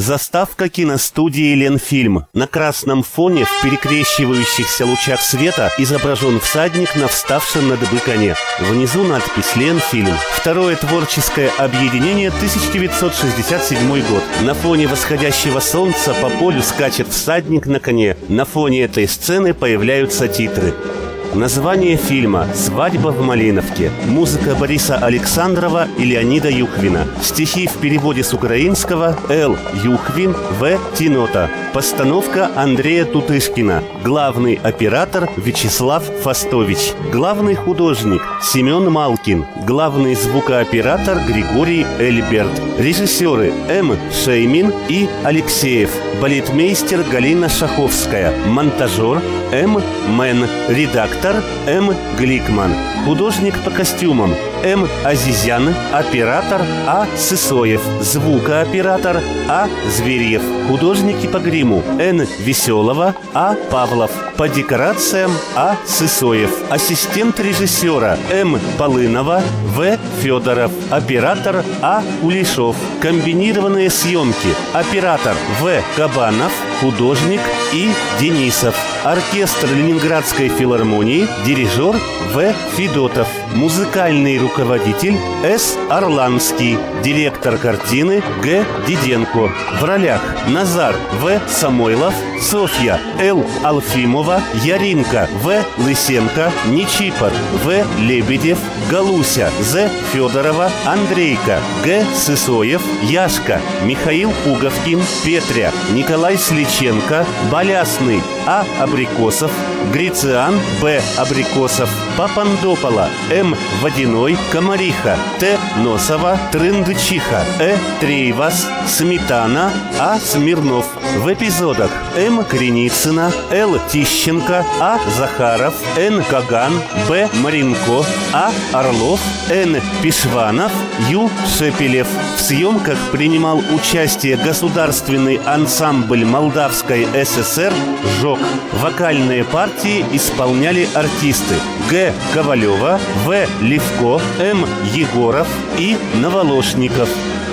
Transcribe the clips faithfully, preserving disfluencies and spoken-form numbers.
Заставка киностудии «Ленфильм». На красном фоне в перекрещивающихся лучах света изображен всадник на вставшем на дыбы коне. Внизу надпись «Ленфильм». Второе творческое объединение, тысяча девятьсот шестьдесят седьмой год. На фоне восходящего солнца по полю скачет всадник на коне. На фоне этой сцены появляются титры. Название фильма «Свадьба в Малиновке». Музыка Бориса Александрова и Леонида Юхвина. Стихи в переводе с украинского Л. Юхвин, В. Тинота. Постановка Андрея Тутышкина. Главный оператор Вячеслав Фастович. Главный художник Семен Малкин. Главный звукооператор Григорий Эльберт. Режиссеры М. Шеймин и Алексеев. Балетмейстер Галина Шаховская. Монтажер М. Мэн. Редактор М. Гликман. Художник по костюмам М. Азизян. Оператор А. Сысоев. Звукооператор А. Зверьев. Художники по гриму Н. Веселова, А. Павлов. По декорациям А. Сысоев. Ассистент режиссера М. Полынова, В. Федоров. Оператор А. Кулешов. Комбинированные съемки. Оператор В. Кабанов. Художник И. Денисов. Оркестр Ленинградской филармонии. Дирижер В. Федотов. Музыкальный руководитель С. Орланский. Директор картины Г. Диденко. В ролях Назар В. Самойлов, Софья Л. Алфимова, Яринка В. Лысенко, Нечипор В. Лебедев, Галуся З. Федорова, Андрейка Г. Сысоев, Яшка Михаил Пуговкин, Петря Николай Сличенко, Балясный А. Абрикосов, Грициан Б. Абрикосов, Папандопола М. Водяной, Комариха Т. Носова, Трындычиха Э. Трейвас, Сметана А. Смирнов. В эпизодах М. Креницына, Л. Тищенко, А. Захаров, Н. Каган, Б. Маринко, А. Орлов, Н. Пишванов, Ю. Шепелев. В съемках принимал участие государственный ансамбль Молдавской ССР «Жок». Вокальные партии исполняли артисты Г. Ковалева, В. Левко, М. Егоров и Новолошников.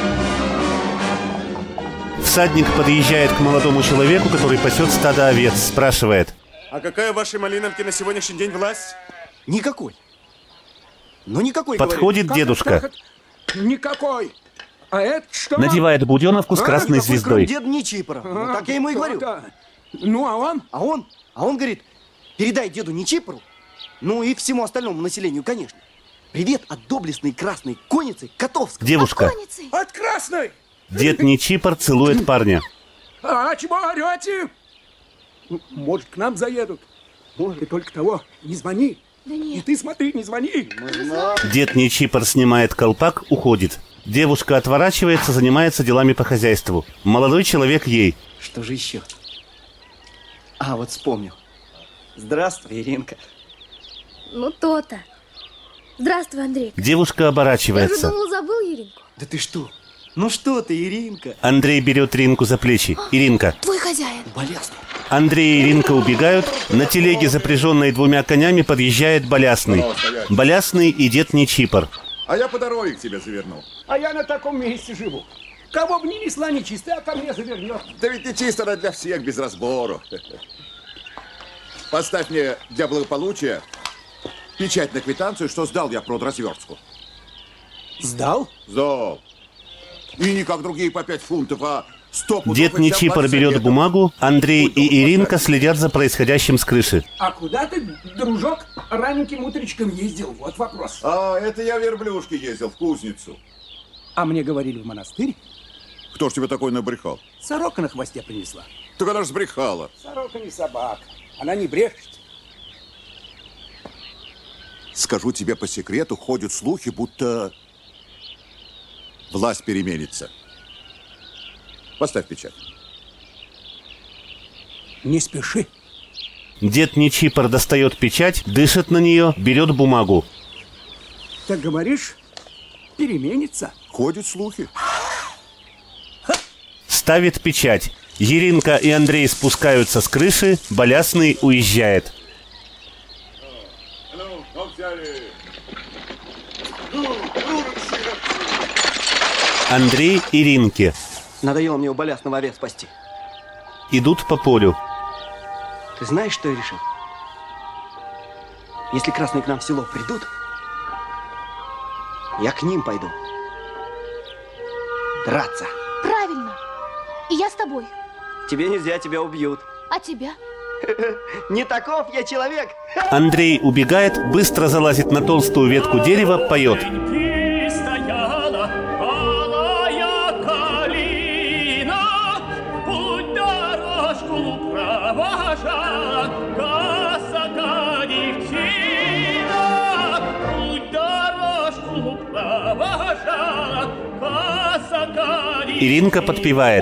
Всадник подъезжает к молодому человеку, который пасет стадо овец. Спрашивает: а какая в вашей Малиновке на сегодняшний день власть? Никакой. Ну никакой. Подходит говорю. дедушка. Как, как, никакой. А это что? Надевает буденовку с красной а, звездой. Дед Нечипора. А, ну, так я ему и говорю. Да. Ну, а он? А он? А он говорит: передай деду Нечипору, ну и всему остальному населению, конечно, привет от доблестной красной конницы Котовской. Девушка. От красной. Дед Нечипор целует парня. А чего орете? Может, к нам заедут? Ты только того не звони. Да нет. И ты смотри, не звони. Дед Нечипор снимает колпак, уходит. Девушка отворачивается, занимается делами по хозяйству. Молодой человек ей: что же еще? А, вот вспомнил. Здравствуй, Иринка. Ну, то-то. Здравствуй, Андрей. Девушка Я оборачивается. же думал, забыл Иринку. Да ты что? Ну что ты, Иринка? Андрей берет Иринку за плечи. Иринка. Твой хозяин. Балясный. Андрей и Иринка убегают. На телеге, запряженной двумя конями, подъезжает Балясный. Балясный и дед Нечипор. А я по дороге к тебе завернул. А я на таком месте живу. Кого бы ни несла нечистая, а ко мне завернет. Да ведь не чисто, она для всех, без разбору. Поставь мне для благополучия печать на квитанцию, что сдал я продразверстку. Сдал? Сдал. И не как другие по пять фунтов, а сто пудов. Дед Нечипор берет бумагу. Андрей и Иринка следят за происходящим с крыши. А куда ты, дружок, раненьким утречком ездил? Вот вопрос. А, это я в верблюжке ездил, в кузницу. А мне говорили, в монастырь. Кто ж тебе такой набрехал? Сорока на хвосте принесла. Так она ж сбрехала. Сорока не собака. Она не брешет. Скажу тебе по секрету, ходят слухи, будто власть переменится. Поставь печать. Не спеши. Дед Нечипор достает печать, дышит на нее, берет бумагу. Так говоришь, переменится. Ходят слухи. Ставит печать. Иринка и Андрей спускаются с крыши, Балясный уезжает. Андрей Иринке. Надоело мне у балясного овец спасти. Идут по полю. Ты знаешь, что я решил? Если красные к нам в село придут, я к ним пойду. Драться. Правильно. И я с тобой. Тебе нельзя, тебя убьют. А тебя? Не таков я человек. Андрей убегает, быстро залазит на толстую ветку дерева, поет. Иринка подпевает.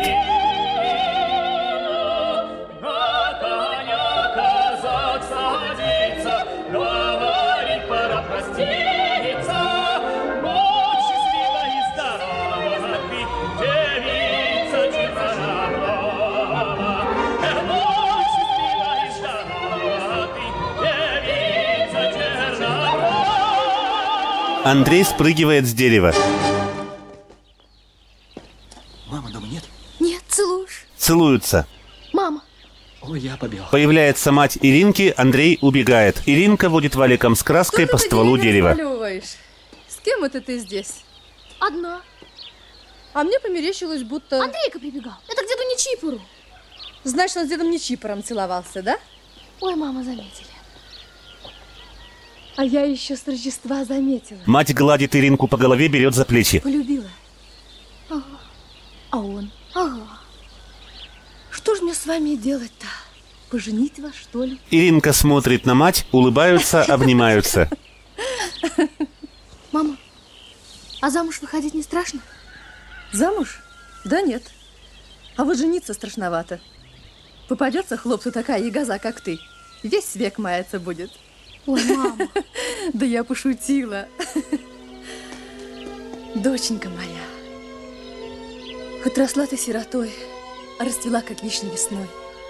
Андрей спрыгивает с дерева. Мама дома нет? Нет, целуешь. Целуются. Мама. Ой, я побел. Появляется мать Иринки, Андрей убегает. Иринка водит валиком с краской по стволу дерева. С кем это ты здесь? Одна. А мне померещилось, будто... Андрейка прибегал. Это к деду Нечипору. Значит, он с дедом Нечипором целовался, да? Ой, мама, заметили. А я еще с Рождества заметила. Мать гладит Иринку по голове, берет за плечи. Полюбила. Ага. А он? Ага. Что ж мне с вами делать-то? Поженить вас, что ли? Иринка смотрит на мать, улыбаются, обнимаются. Мама, а замуж выходить не страшно? Замуж? Да нет. А вот жениться страшновато. Попадется хлопцу такая ягоза, как ты. Весь век маяться будет. Ой, мама. Да я пошутила. Доченька моя, хоть росла ты сиротой, а расцвела, как вишня весной.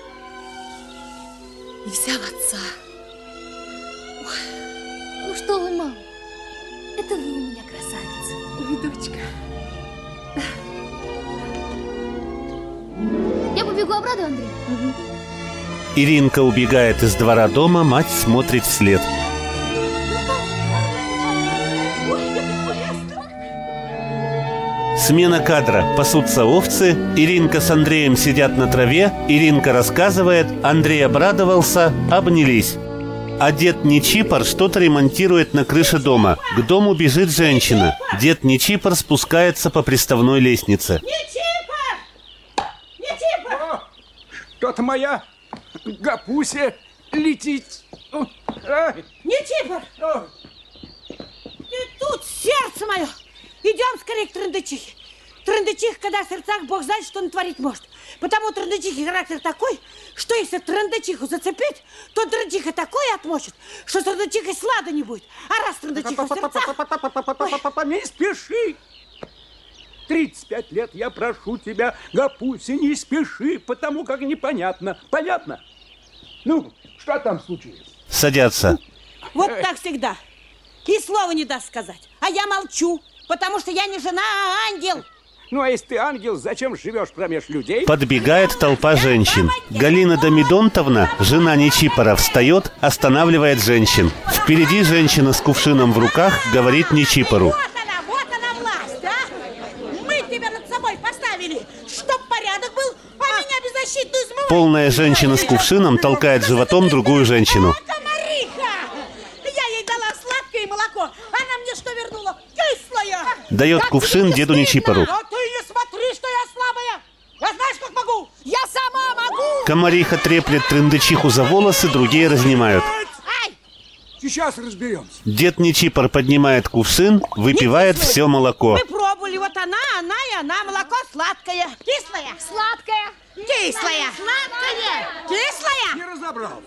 И вся в отца. Ну что вы, мама? Это вы у меня красавица. Ой, дочка. Я побегу обратно, Андрей. Угу. Иринка убегает из двора дома, мать смотрит вслед. Смена кадра. Пасутся овцы. Иринка с Андреем сидят на траве. Иринка рассказывает. Андрей обрадовался. Обнялись. А дед Нечипор что-то ремонтирует на крыше дома. К дому бежит женщина. Дед Нечипор спускается по приставной лестнице. Нечипор! Нечипор! Что-то моя Гапуся летит. Нечипор! Ты тут, сердце мое! Идем скорее к Трындычихе. Трындычиха, когда в сердцах, Бог знает, что он творить может. Потому Трындычихи характер такой, что если Трындычиху зацепить, то Трындычиха такое отмочит, что с Трындычихой слада не будет. А раз Трындычиха в сердцах... Не спеши! тридцать пять лет я прошу тебя, Гапуся, не спеши, потому как непонятно. Понятно? Ну, что там случилось? Садятся. Вот так всегда. И слова не даст сказать. А я молчу, потому что я не жена, а ангел. Ну, а если ты ангел, зачем живешь промеж людей? Подбегает толпа женщин. Галина Домидонтовна, жена Нечипора, встает, останавливает женщин. Впереди женщина с кувшином в руках говорит Нечипору. Вот она, вот она власть, а! Мы тебя над собой поставили, чтоб порядок был, а меня беззащитную смывать. Полная женщина с кувшином толкает животом другую женщину. Комариха! Я ей дала сладкое молоко, она мне что вернула? Кислое! Дает кувшин деду Нечипору. Но ты не смотри, что я слабая! Я знаешь, как могу? Я сама могу! Комариха треплет Трындычиху за волосы, другие разнимают. Ай! Сейчас разберемся. Дед Нечипор поднимает кувшин, выпивает все молоко. Мы пробовали, вот она, она и она. Молоко сладкое. Кислое. Сладкая. Кислое. Сладкое. Кислое. Не разобрал.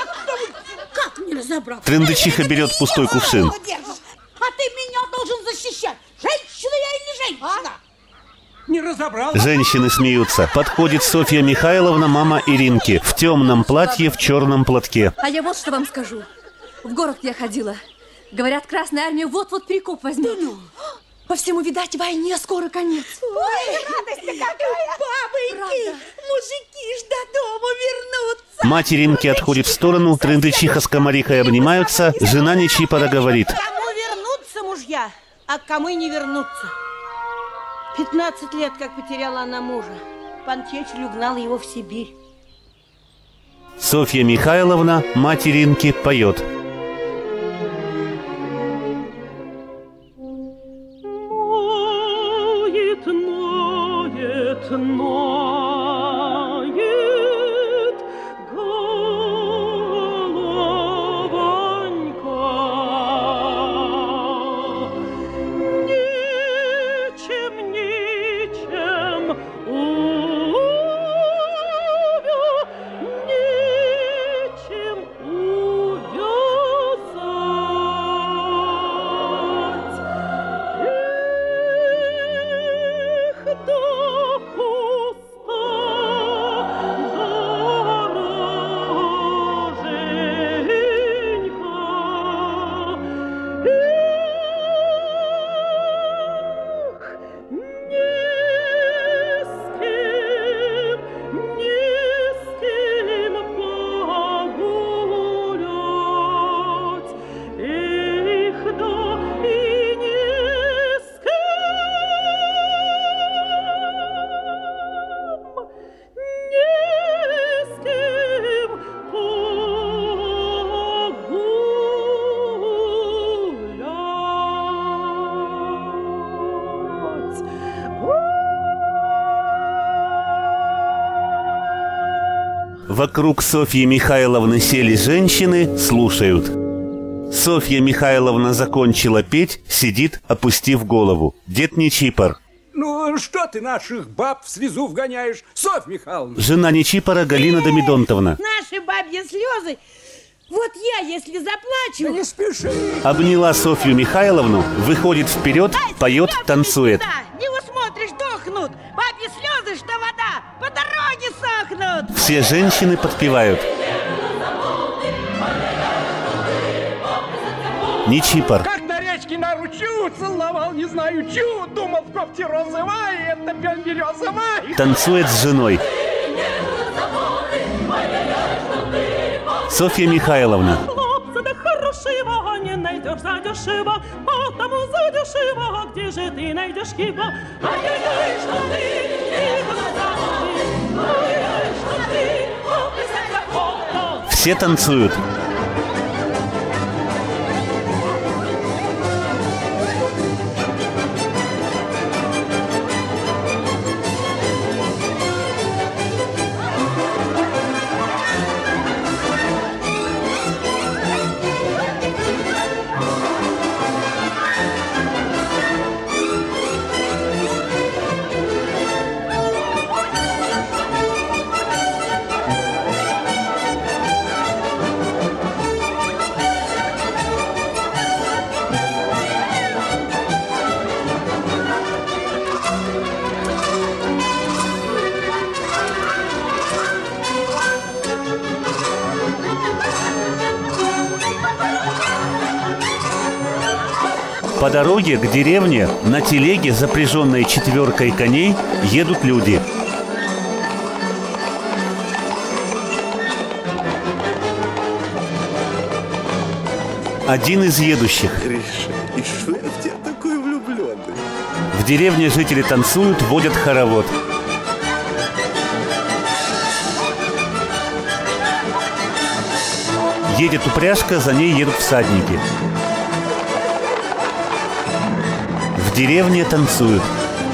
Как не разобрал? Трындычиха берет пустой кувшин. А ты меня должен защищать. Женщина я или женщина? Не разобрал. Женщины смеются. Подходит Софья Михайловна, мама Иринки, в темном платье, в черном платке. А я вот что вам скажу. В город я ходила. Говорят, Красная Армия вот-вот Перекоп возьмет. По всему, видать, войне скоро конец. Ой, радость-то какая! Бабоньки, мужики ж до дому вернутся. Мать Иринки отходит в сторону, трындычиха с комарихой обнимаются, жена Нечипора говорит: Кому вернутся мужья, а кому и не вернутся. Пятнадцать лет, как потеряла она мужа. Панчечель угнал его в Сибирь. Софья Михайловна, мать Иринки, поет. Ноет, ноет, ноет головонька. Ничем, ничем увя, ничем увязать. Эх, да пуста дороженька. Вокруг Софьи Михайловны сели женщины, слушают. Софья Михайловна закончила петь, сидит, опустив голову. Дед Нечипор. Ну, что ты наших баб в слезу вгоняешь, Софья Михайловна? Жена Нечипора Галина Домидонтовна. Наши бабьи слезы. Вот я, если заплачу... Да не спеши. Обняла Софью Михайловну, выходит вперед, поет, танцует. Да, не усмотришь, дохнут. Бабьи слезы, что вода, по дороге сохнут. Все женщины подпевают. Нечипор. Как на речке на ручью целовал, не знаю, чу, думал, в кофте розовая, это пень березовая. Танцует с женой. Софья Михайловна. Хлопца да хорошего не найдешь задешево, потому задешево, где же ты найдешь его? Ай-яй-яй, что ты, его забудешь, ай-яй, что ты, описать охота. Все танцуют. По дороге к деревне на телеге, запряженной четверкой коней, едут люди. Один из едущих. Гриша, и что я в тебя такой влюбленный? В деревне жители танцуют, водят хоровод. Едет упряжка, за ней едут всадники. В деревне танцуют.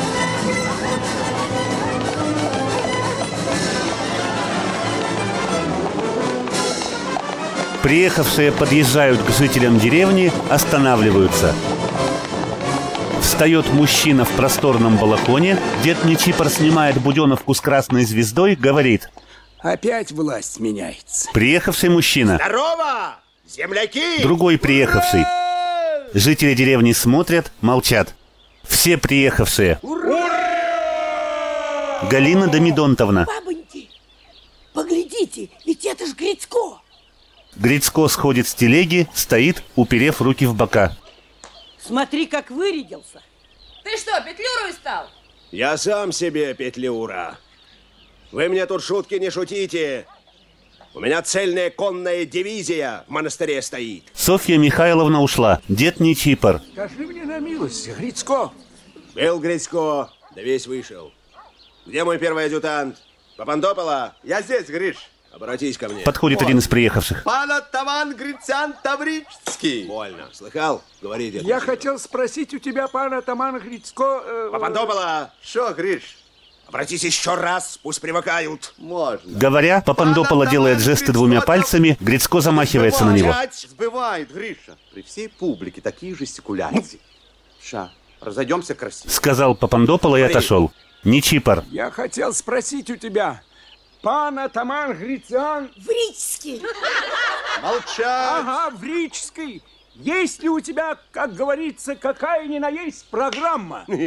Приехавшие подъезжают к жителям деревни, останавливаются. Встает мужчина в просторном балахоне, дед Нечипор снимает буденовку с красной звездой, говорит: Опять власть меняется. Приехавший мужчина. Здорово, земляки! Другой приехавший. Жители деревни смотрят, молчат. Все приехавшие. Ура! Галина Домидонтовна. Бабоньки, поглядите, ведь это ж Грицко. Грицко сходит с телеги, стоит, уперев руки в бока. Смотри, как вырядился. Ты что, петлюрой стал? Я сам себе петлюра. Вы мне тут шутки не шутите. У меня цельная конная дивизия в монастыре стоит. Софья Михайловна ушла. Дед Нечипор. Скажи мне на милость, Грицко. Был Грицко, да весь вышел. Где мой первый адъютант? Папандопола? Я здесь, Гриш. Обратись ко мне. Подходит один из приехавших. Пан атаман Грицян Таврический. Больно. Слыхал? Говори, дед. Я хотел спросить у тебя, пан атаман Грицко... Э, Папандопола! Шо, Гриш? Обратись еще раз, пусть привыкают. Можно. Говоря, Папандопола делает жесты двумя пальцами, Грицко замахивается на него. Сбывает, Гриша. При всей публике такие жестикуляции. Ша, разойдемся красиво. Сказал Папандопола и отошел. Нечипор. Я хотел спросить у тебя, пан атаман Грицян... Врический. Молчать. Ага, Врический. Есть ли у тебя, как говорится, какая ни на есть программа? Ну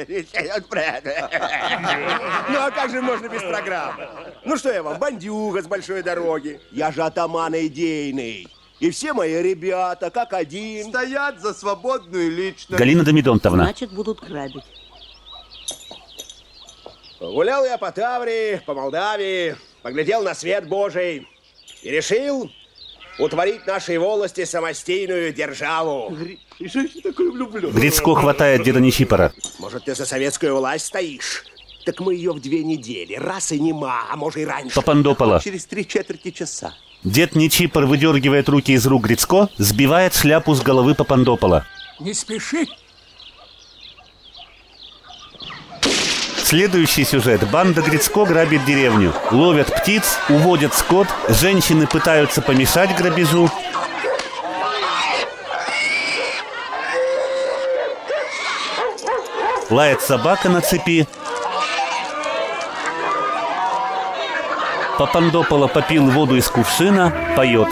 а как же можно без программы? Ну что я вам, бандюга с большой дороги? Я же атаман идейный. И все мои ребята, как один, стоят за свободную личность. Галина Домидонтовна. Значит, будут грабить. Гулял я по Таврии, по Молдавии, поглядел на свет Божий и решил утворить нашей волости самостийную державу. Грицко хватает деда Нечипора. Может, ты за советскую власть стоишь? Так мы ее в две недели, раз и нема, а может и раньше. Папандопола. Через три четверти часа. Дед Нечипор выдергивает руки из рук Грицко, сбивает шляпу с головы Папандопола. Не спеши. Следующий сюжет. Банда Грицко грабит деревню. Ловят птиц, уводят скот, женщины пытаются помешать грабежу. Лает собака на цепи. Папандопола попил воду из кувшина, поет.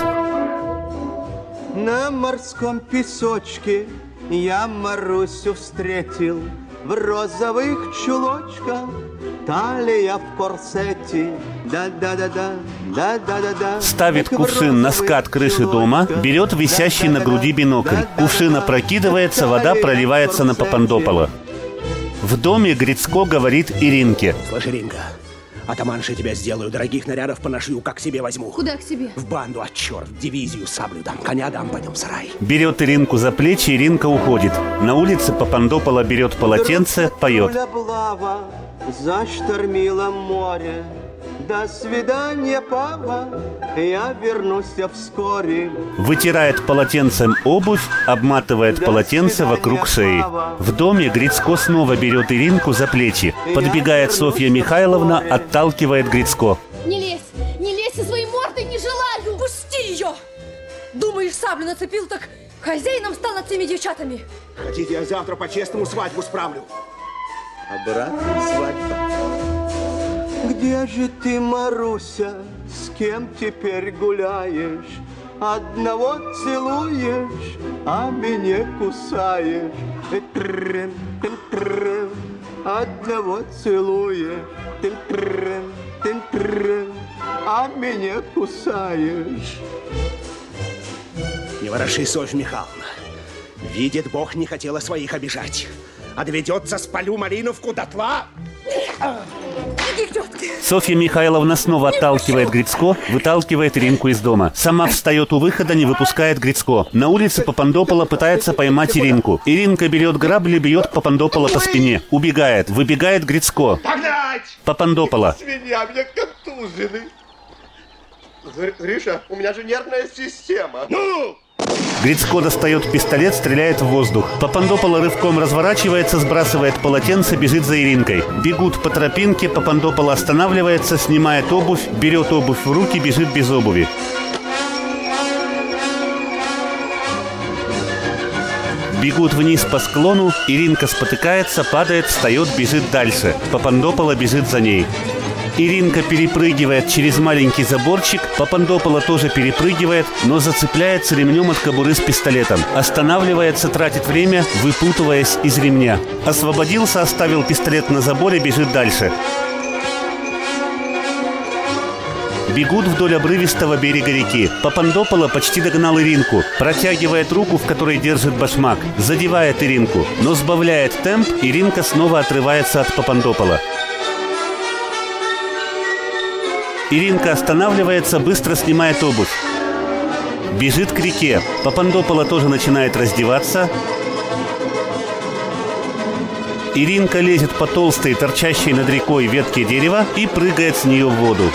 На морском песочке я Марусю встретил. В розовых чулочках, талия в корсете, да-да-да-да, да-да-да-да. Ставит кувшин на скат крыши дома, берет висящий на груди бинокль. Кувшин опрокидывается, вода проливается на Папандопола. В доме Грицко говорит Иринке. Слышь, Иринка, атаманша тебя сделаю, дорогих нарядов поношью, как себе возьму. Куда к себе? В банду, а черт, в дивизию саблю дам, коня дам, пойдем в сарай. Берет Иринку за плечи, Иринка уходит. На улице Папандопола берет полотенце, поет. Заштормило море. До свидания, папа, я вернусь вскоре. Вытирает полотенцем обувь, обматывает полотенце вокруг шеи. В доме Грицко снова берет Иринку за плечи. Подбегает Софья Михайловна, отталкивает Грицко. Не лезь, не лезь со своей мордой, не желаю. Пусти ее! Думаешь, саблю нацепил, так хозяином стал над всеми девчатами. Хотите, я завтра по-честному свадьбу справлю? Обратная свадьба. Где же ты, Маруся, с кем теперь гуляешь? Одного целуешь, а меня кусаешь. Одного целуешь, а меня кусаешь. Не вороши, Софья Михайловна. Видит Бог, не хотела своих обижать. А доведется, спалю Малиновку дотла. Софья Михайловна снова отталкивает Грицко, выталкивает Иринку из дома. Сама встает у выхода, не выпускает Грицко. На улице Папандопола пытается поймать Иринку. Иринка берет грабли, бьет Папандопола по спине. Убегает. Выбегает Грицко. Погнать! Папандопола. Свинья, мне контужены. Гриша, у меня же нервная система. Ну! Грицко достает пистолет, стреляет в воздух. Папандопола рывком разворачивается, сбрасывает полотенце, бежит за Иринкой. Бегут по тропинке, Папандопола останавливается, снимает обувь, берет обувь в руки, бежит без обуви. Бегут вниз по склону, Иринка спотыкается, падает, встает, бежит дальше. Папандопола бежит за ней. Иринка перепрыгивает через маленький заборчик, Папандопола тоже перепрыгивает, но зацепляется ремнем от кобуры с пистолетом. Останавливается, тратит время, выпутываясь из ремня. Освободился, оставил пистолет на заборе, бежит дальше. Бегут вдоль обрывистого берега реки. Папандополо почти догнал Иринку. Протягивает руку, в которой держит башмак. Задевает Иринку. Но сбавляет темп, Иринка снова отрывается от Папандопола. Иринка останавливается, быстро снимает обувь. Бежит к реке. Папандополо тоже начинает раздеваться. Иринка лезет по толстой, торчащей над рекой ветке дерева и прыгает с нее в воду.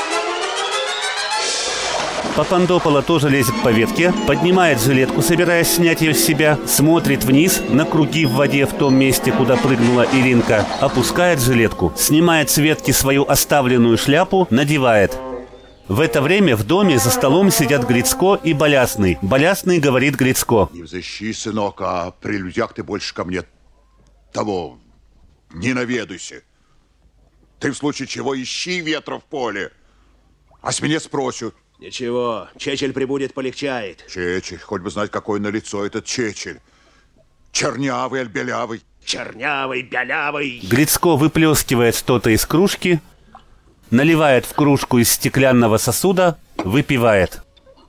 Папандополо тоже лезет по ветке, поднимает жилетку, собираясь снять ее с себя, смотрит вниз на круги в воде в том месте, куда прыгнула Иринка, опускает жилетку, снимает с ветки свою оставленную шляпу, надевает. В это время в доме за столом сидят Грицко и Балясный. Балясный говорит Грицко: «Не взыщи, сынок, а при людях ты больше ко мне того не наведуйся. Ты в случае чего ищи ветра в поле, а с меня спросят». Ничего, Чечель прибудет, полегчает. Чечель, хоть бы знать, какое на лицо этот Чечель. Чернявый, аль белявый. Чернявый, белявый. Грицко выплескивает что-то из кружки, наливает в кружку из стеклянного сосуда, выпивает.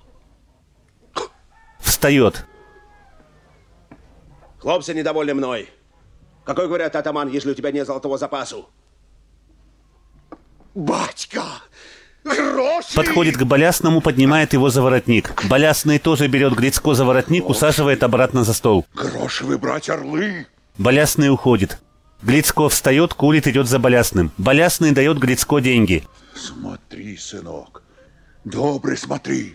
Встает. Хлопцы недовольны мной. Какой, говорят, атаман, если у тебя нет золотого запасу? Батька! Гроши! Подходит к Балясному, поднимает его за воротник. Балясный тоже берет Грицко за воротник, усаживает обратно за стол. Гроши выбрать, орлы! Балясный уходит. Грицко встает, курит, идет за Балясным. Балясный дает Грицко деньги. Смотри, сынок, добрый смотри.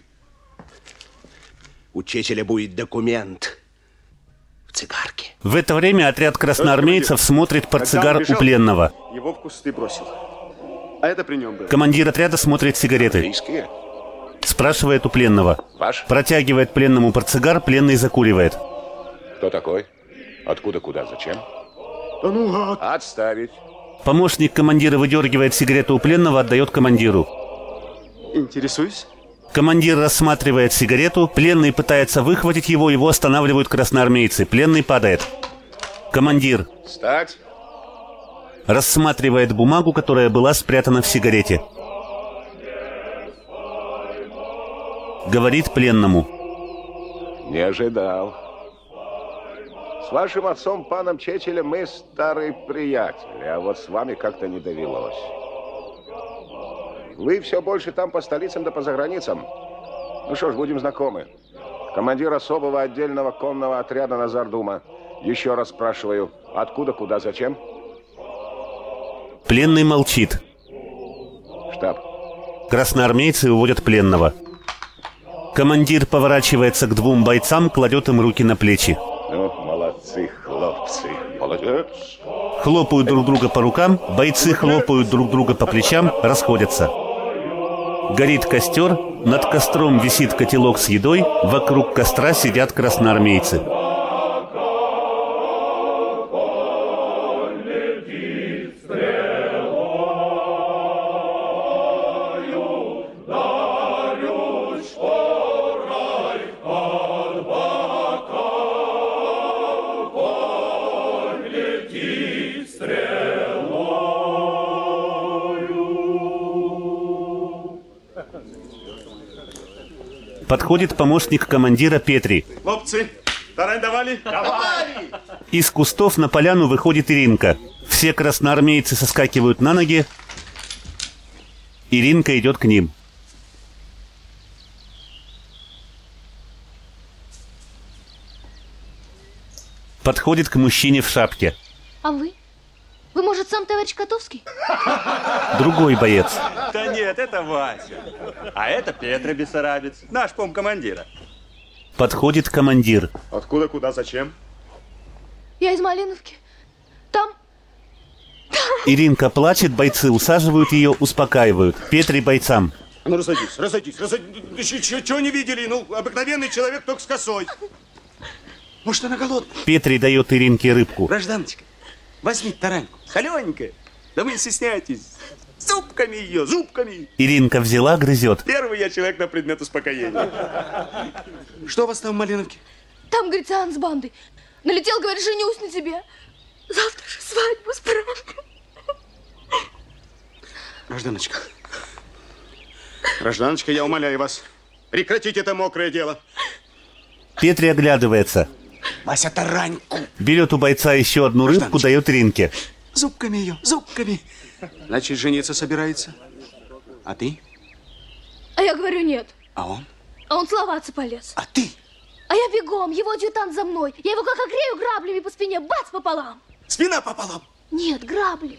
У Чечеля будет документ в цигарке. В это время отряд красноармейцев смотрит портсигар у пленного. Его в кусты бросил. А это при нем было. Командир отряда смотрит сигареты. Спрашивает у пленного. Ваш? Протягивает пленному портсигар, пленный закуривает. Кто такой? Откуда, куда, зачем? Да ну, а... Отставить. Помощник командира выдергивает сигарету у пленного, отдает командиру. Интересуюсь. Командир рассматривает сигарету, пленный пытается выхватить его, его останавливают красноармейцы. Пленный падает. Командир. Встать. Рассматривает бумагу, которая была спрятана в сигарете. Говорит пленному. Не ожидал. С вашим отцом, паном Чечелем, мы старые приятели, а вот с вами как-то не довелось. Вы все больше там по столицам да по заграницам. Ну что ж, будем знакомы. Командир особого отдельного конного отряда Назар Дума. Еще раз спрашиваю, откуда, куда, зачем? Пленный молчит. Штаб. Красноармейцы уводят пленного. Командир поворачивается к двум бойцам, кладет им руки на плечи. Ну, молодцы, хлопцы. Молодец. Хлопают друг друга по рукам, бойцы хлопают друг друга по плечам, расходятся. Горит костер, над костром висит котелок с едой, вокруг костра сидят красноармейцы. Подходит помощник командира Петри. Хлопцы, тарань давали? Давали! Из кустов на поляну выходит Иринка. Все красноармейцы соскакивают на ноги. Иринка идет к ним. Подходит к мужчине в шапке. А вы? Вы, может, сам товарищ Котовский? Другой боец. Да нет, это Вася. А это Петра Бессарабец, наш помкомандира. Подходит командир. Откуда, куда, зачем? Я из Малиновки. Там... Иринка плачет, бойцы усаживают ее, успокаивают. Петри бойцам. Ну, разойдись, разойдись, разойдись. Чего не видели? Ну, обыкновенный человек только с косой. Может, она голодная? Петри дает Иринке рыбку. Гражданочка, возьми тараньку, холененькая. Да вы не стесняйтесь. Зубками ее, зубками. Иринка взяла, грызет. Первый я человек на предмет успокоения. Что у вас там в Малиновке? Там Грициан с бандой. Налетел, говорит, женюсь на тебе. Завтра же свадьбу справлю. Гражданочка, Гражданочка, я умоляю вас, прекратите это мокрое дело. Петри оглядывается. Вася, тараньку. Берет у бойца еще одну рыбку, дает Ринке. Зубками ее, зубками. Значит, жениться собирается. А ты? А я говорю нет. А он? А он целоваться полез. А ты? А я бегом, его адъютант за мной. Я его как огрею граблями по спине, бац, пополам. Спина пополам? Нет, грабли.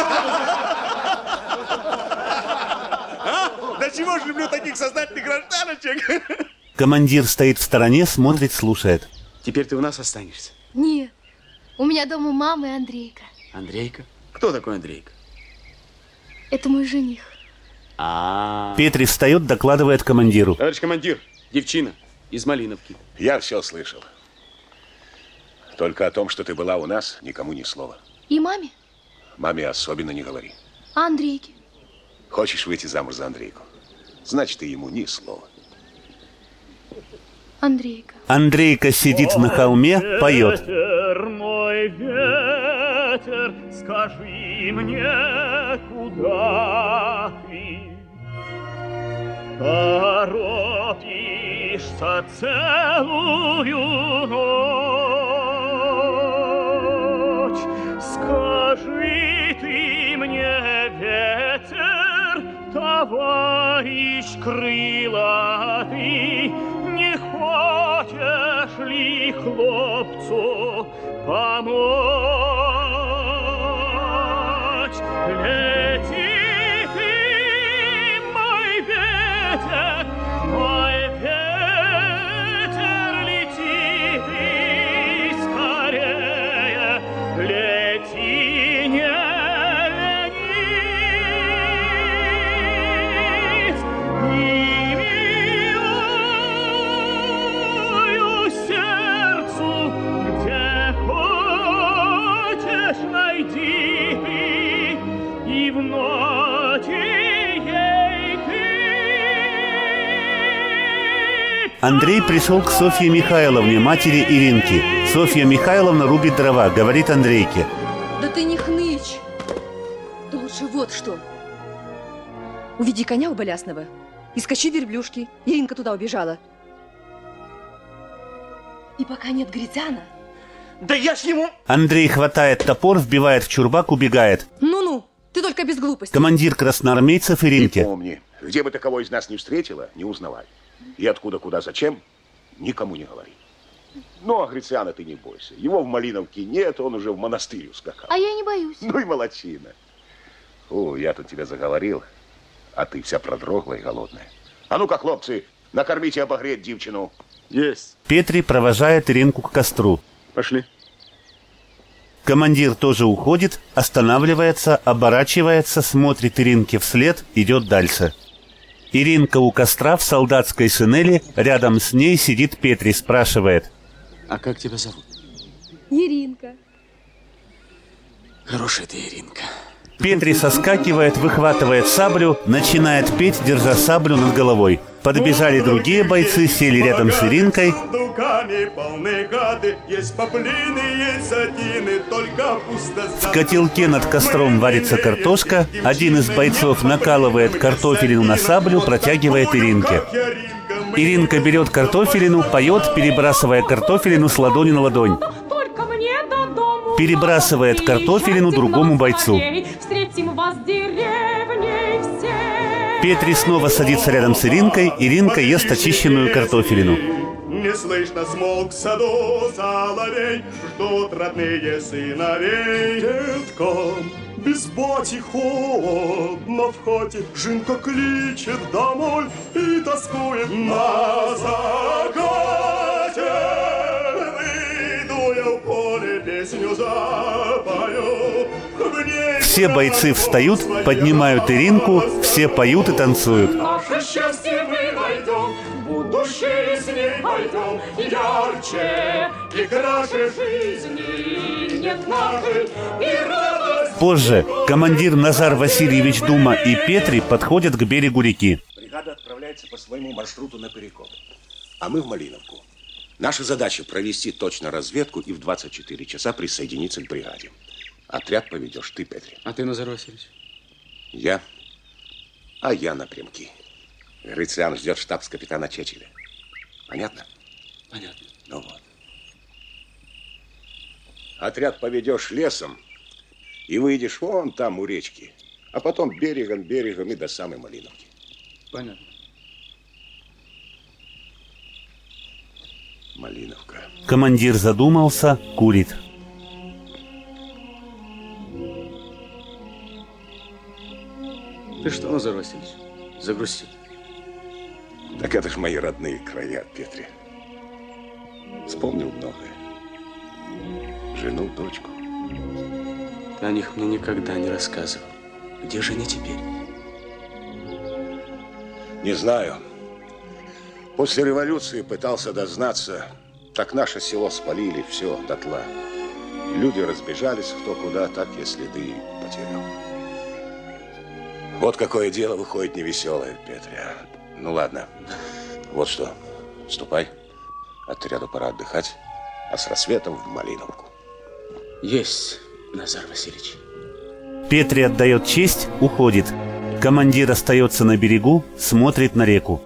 А? Да чего ж люблю таких сознательных гражданочек? Командир стоит в стороне, смотрит, слушает. Теперь ты у нас останешься. Нет. У меня дома мама и Андрейка. Андрейка? Кто такой Андрейка? Это мой жених. А. Петри встает, докладывает командиру. Товарищ командир, девчина из Малиновки. Я все слышал. Только о том, что ты была у нас, никому ни слова. И маме? Маме особенно не говори. А Андрейке? Хочешь выйти замуж за Андрейку? Значит, ты ему ни слова. Андрейка. Андрейка сидит на холме, поет. Ветер, мой ветер, скажи мне, куда ты торопишься целую ночь? Скажи ты мне, ветер, товарищ крылатый, не хочешь ли хлопцу помочь? Лети ты, мой ветер, мой ветер, лети ты скорее, лети, не ленись, и милую сердцу, где хочешь, найди ты, и в ночи ей ты. Андрей пришел к Софье Михайловне, матери Иринки. Софья Михайловна рубит дрова, говорит Андрейке. Да ты не хнычь. Да лучше вот что. Уведи коня у Болясного и скачи верблюшки. Иринка туда убежала. И пока нет Грицана... Да я ж ему... Андрей хватает топор, вбивает в чурбак, убегает. Ну-ну, ты только без глупости. Командир красноармейцев Иринке. И помни, где бы ты кого из нас не встретила, не узнавай. И откуда, куда, зачем, никому не говори. Ну, а Грициана ты не бойся. Его в Малиновке нет, он уже в монастырь ускакал. А я не боюсь. Ну и молодчина. О, я тут тебя заговорил, а ты вся продрогла и голодная. А ну-ка, хлопцы, накормите и обогреть девчину. Есть. Петри провожает Иринку к костру. Пошли. Командир тоже уходит, останавливается, оборачивается, смотрит Иринке вслед, идет дальше. Иринка у костра в солдатской шинели, рядом с ней сидит Петри, спрашивает. А как тебя зовут? Иринка. Хорошая ты, Иринка. Петри соскакивает, выхватывает саблю, начинает петь, держа саблю над головой. Подбежали другие бойцы, сели рядом с Иринкой. В котелке над костром варится картошка. Один из бойцов накалывает картофелину на саблю, протягивает Иринке. Иринка берет картофелину, поет, перебрасывая картофелину с ладони на ладонь. Перебрасывает картофелину другому бойцу. Петри снова садится рядом с Иринкой. Иринка ест очищенную картофелину. Не слышно смолк в саду соловей, ждут родные сыновей. Детка, без бати холодно в хате, Жинка кличет домой и тоскует на закате. Выйду я в поле, песню запою. Все бойцы встают, поднимают Иринку, все поют и танцуют. Наше счастье мы найдем, будущее с ней пойдем, ярче и краше жизни нет нашей, и радость. Позже командир Назар Васильевич Дума и Петри подходят к берегу реки. Бригада отправляется по своему маршруту на Перекоп, а мы в Малиновку. Наша задача провести точно разведку и в двадцать четыре часа присоединиться к бригаде. Отряд поведешь ты, Петри. А ты, Назар Васильевич? Я? А я напрямки. Грицлян ждет штабс-капитана Чечеля. Понятно? Понятно. Ну вот. Отряд поведешь лесом и выйдешь вон там у речки, а потом берегом-берегом и до самой Малиновки. Понятно. Малиновка. Командир задумался, курит. Ты что, Назар Васильевич, загрустил? Так это ж мои родные края, Петре. Вспомнил многое. Жену, дочку. Ты о них мне никогда не рассказывал. Где же они теперь? Не знаю. После революции пытался дознаться. Так наше село спалили, все дотла. Люди разбежались кто куда, так я следы и потерял. Вот какое дело выходит невеселое, Петре. Ну ладно. Вот что. Ступай. Отряду пора отдыхать. А с рассветом в Малиновку. Есть, Назар Васильевич. Петре отдает честь, уходит. Командир остается на берегу, смотрит на реку.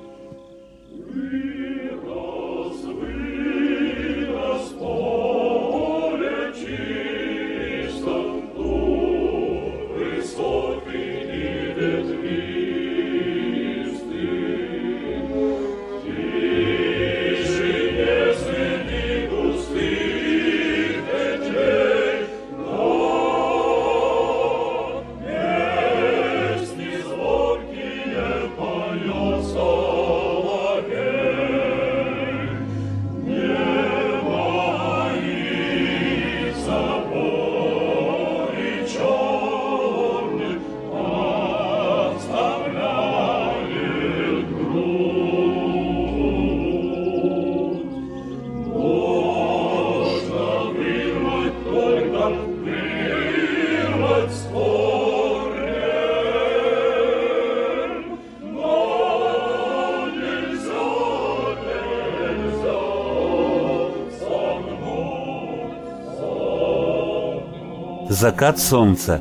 Закат солнца.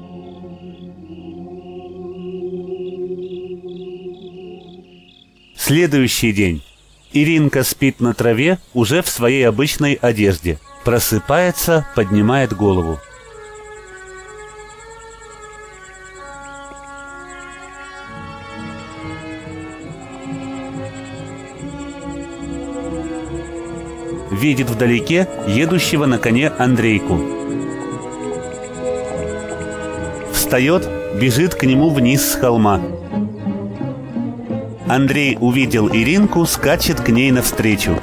Следующий день. Иринка спит на траве уже в своей обычной одежде. Просыпается, поднимает голову. Видит вдалеке едущего на коне Андрейку. Встает, бежит к нему вниз с холма. Андрей увидел Иринку, скачет к ней навстречу.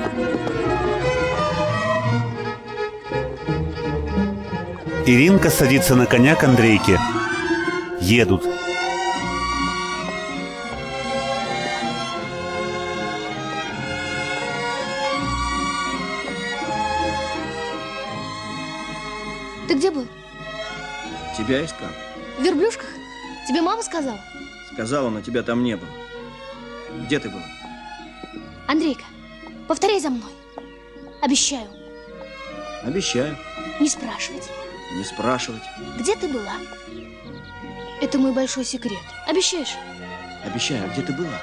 Иринка садится на коня к Андрейке. Едут. Ты где был? Тебя искал. В верблюжках? Тебе мама сказала? Сказала, но тебя там не было. Где ты был? Андрейка, повторяй за мной. Обещаю. Обещаю. Не спрашивать. Не спрашивать. Где ты была? Это мой большой секрет. Обещаешь? Обещаю. А где ты была?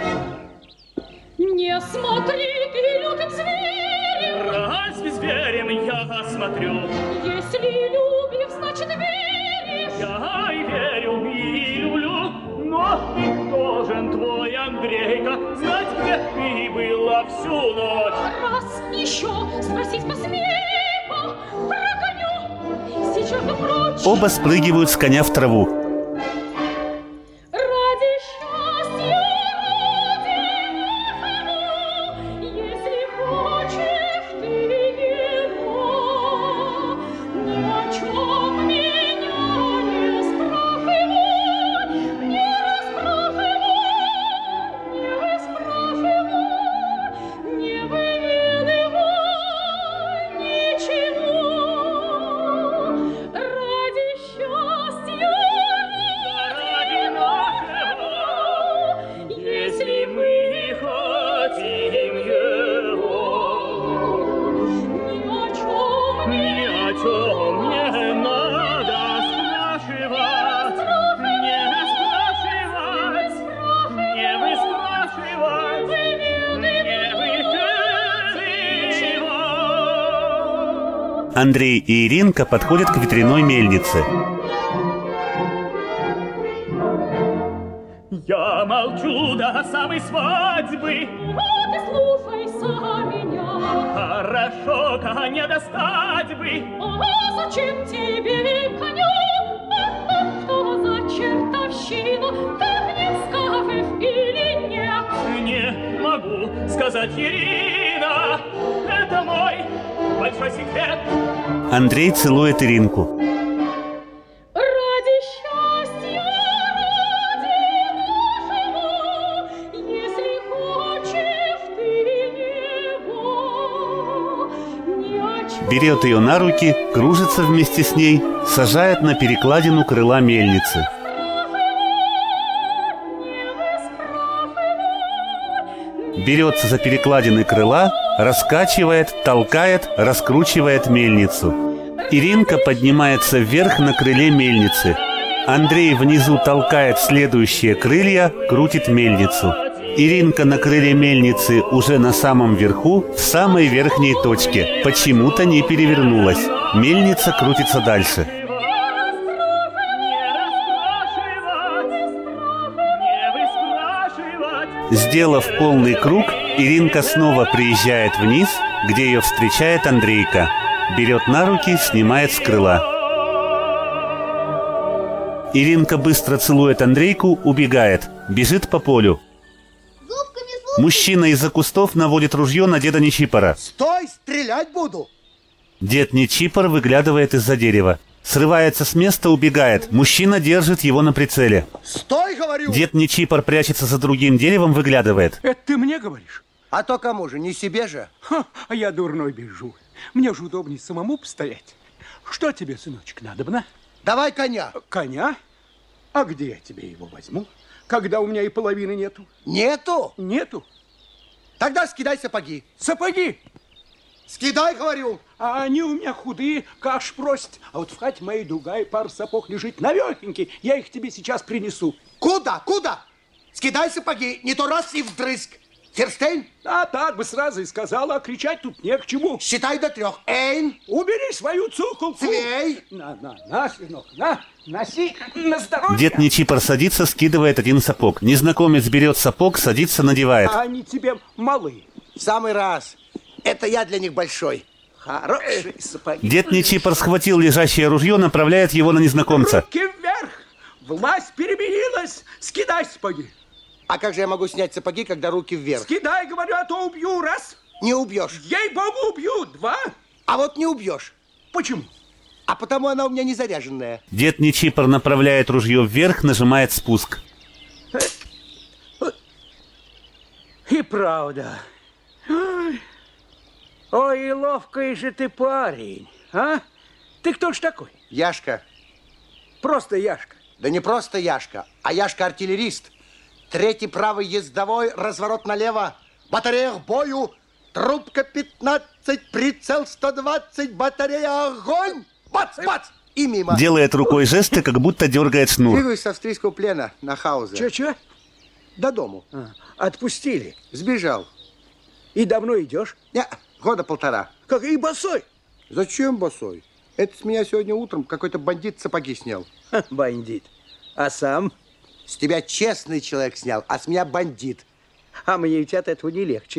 Не смотри, ты лютым зверем. Разве зверем я смотрю? Если любишь, значит веришь. Я и верю, и люблю. Но ты должен, твой Андрейка, знать, где ты была всю ночь. Раз еще спросить посмею, прогоню. Сейчас напрочь. Оба спрыгивают с коня в траву. Ради счастья Андрей и Иринка подходят к ветряной мельнице. Я молчу до самой свадьбы. Вот и слушайся меня. Хорошо коня достать бы. А зачем тебе коня? Это что за чертовщина? Ты мне скажешь или нет? Не могу сказать, Ирина. Это мой большой секрет. Андрей целует Иринку. Ради счастья, ради нашего, если хочешь ты его, не очнись. Берет ее на руки, кружится вместе с ней, сажает на перекладину крыла мельницы. Берется за перекладины крыла, раскачивает, толкает, раскручивает мельницу. Иринка поднимается вверх на крыле мельницы. Андрей внизу толкает следующие крылья, крутит мельницу. Иринка на крыле мельницы уже на самом верху, в самой верхней точке. Почему-то не перевернулась. Мельница крутится дальше. Сделав полный круг, Иринка снова приезжает вниз, где ее встречает Андрейка. Берет на руки, снимает с крыла. Иринка быстро целует Андрейку, убегает, бежит по полю. Мужчина из-за кустов наводит ружье на деда Нечипора. Стой, стрелять буду! Дед Нечипор выглядывает из-за дерева. Срывается с места, убегает. Мужчина держит его на прицеле. Стой, говорю! Дед Нечипор прячется за другим деревом, выглядывает. Это ты мне говоришь? А то кому же, не себе же? Ха, а я дурной бежу. Мне же удобнее самому постоять. Что тебе, сыночек, надобно? Давай коня. Коня? А где я тебе его возьму, когда у меня и половины нету? Нету? Нету. Тогда скидай сапоги. Сапоги? Скидай, говорю. А они у меня худые, каш просят. А вот в хате моей другая пара сапог лежит навехенький. Я их тебе сейчас принесу. Куда? Куда? Скидай сапоги, не то раз и вдрызг. Ферштейн? А так бы сразу и сказала, а кричать тут не к чему. Считай до трех. Эйн. Убери свою цуколку. Свей. На, на, на, сынок, на, носи на здоровье. Дед Нечипор садится, скидывает один сапог. Незнакомец берет сапог, садится, надевает. А они тебе малы. В самый раз. Это я для них большой. Хорошие сапоги. Дед Нечипор схватил лежащее ружье, направляет его на незнакомца. Руки вверх. Власть переменилась. Скидай сапоги. А как же я могу снять сапоги, когда руки вверх? Скидай, говорю, а то убью. Раз. Не убьешь. Ей-богу, убью. Два. А вот не убьешь. Почему? А потому она у меня не заряженная. Дед Нечипор направляет ружье вверх, нажимает спуск. И правда. Ой, ой, и ловкий же ты парень, а? Ты кто ж такой? Яшка. Просто Яшка. Да не просто Яшка, а Яшка-артиллерист. Третий правый ездовой, разворот налево, батарея к бою, трубка пятнадцать, прицел сто двадцать, батарея огонь! Бац, бац! И мимо. Делает рукой жесты, как будто дергает шнур. Двигаюсь с австрийского плена на Хаузе. Че-че? До дому. А, отпустили? Сбежал. И давно идешь? Не, года полтора. Как, и босой? Зачем босой? Это с меня сегодня утром какой-то бандит сапоги снял. Ха, бандит. А сам? С тебя честный человек снял, а с меня бандит. А мне ведь от этого не легче.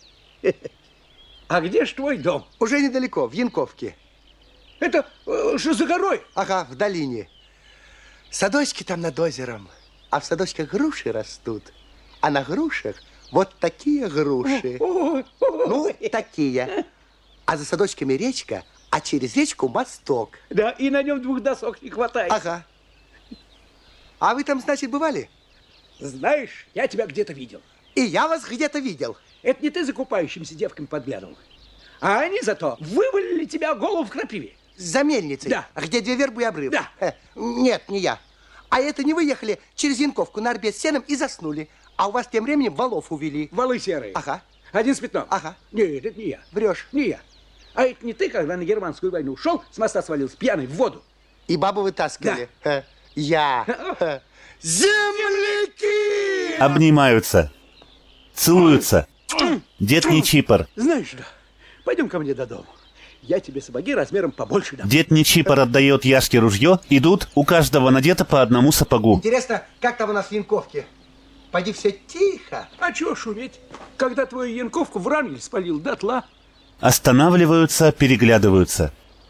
А где ж твой дом? Уже недалеко, в Янковке. Это э, что за горой? Ага, в долине. Садочки там над озером. А в садочках груши растут. А на грушах вот такие груши. Ну, такие. А за садочками речка, а через речку мосток. Да, и на нем двух досок не хватает. Ага. А вы там, значит, бывали? Знаешь, я тебя где-то видел. И я вас где-то видел. Это не ты за купающимися девками подглядывал. А они зато вывалили тебя голову в крапиве. За мельницей? Да. Где две вербы и обрыв? Да. Э, нет, не я. А это не вы ехали через Янковку на орбе с сеном и заснули. А у вас тем временем валов увели. Валы серые. Ага. Один с пятном. Ага. Нет, это не я. Врешь. Не я. А это не ты, когда на германскую войну ушел, с моста свалился пьяный в воду. И бабу вытаскивали? Да. Э, я. Э. Земляки! Обнимаются. Целуются. Дед Нечипор. Знаешь что, пойдем ко мне до дома. я тебе сапоги размером побольше дам. Дед Нечипор отдает Яшке ружье, идут, у каждого надето по одному сапогу. Интересно, как там у нас в Янковке? Пойди все тихо. А чего шуметь, когда твою Янковку Врангель спалил дотла? Останавливаются, переглядываются.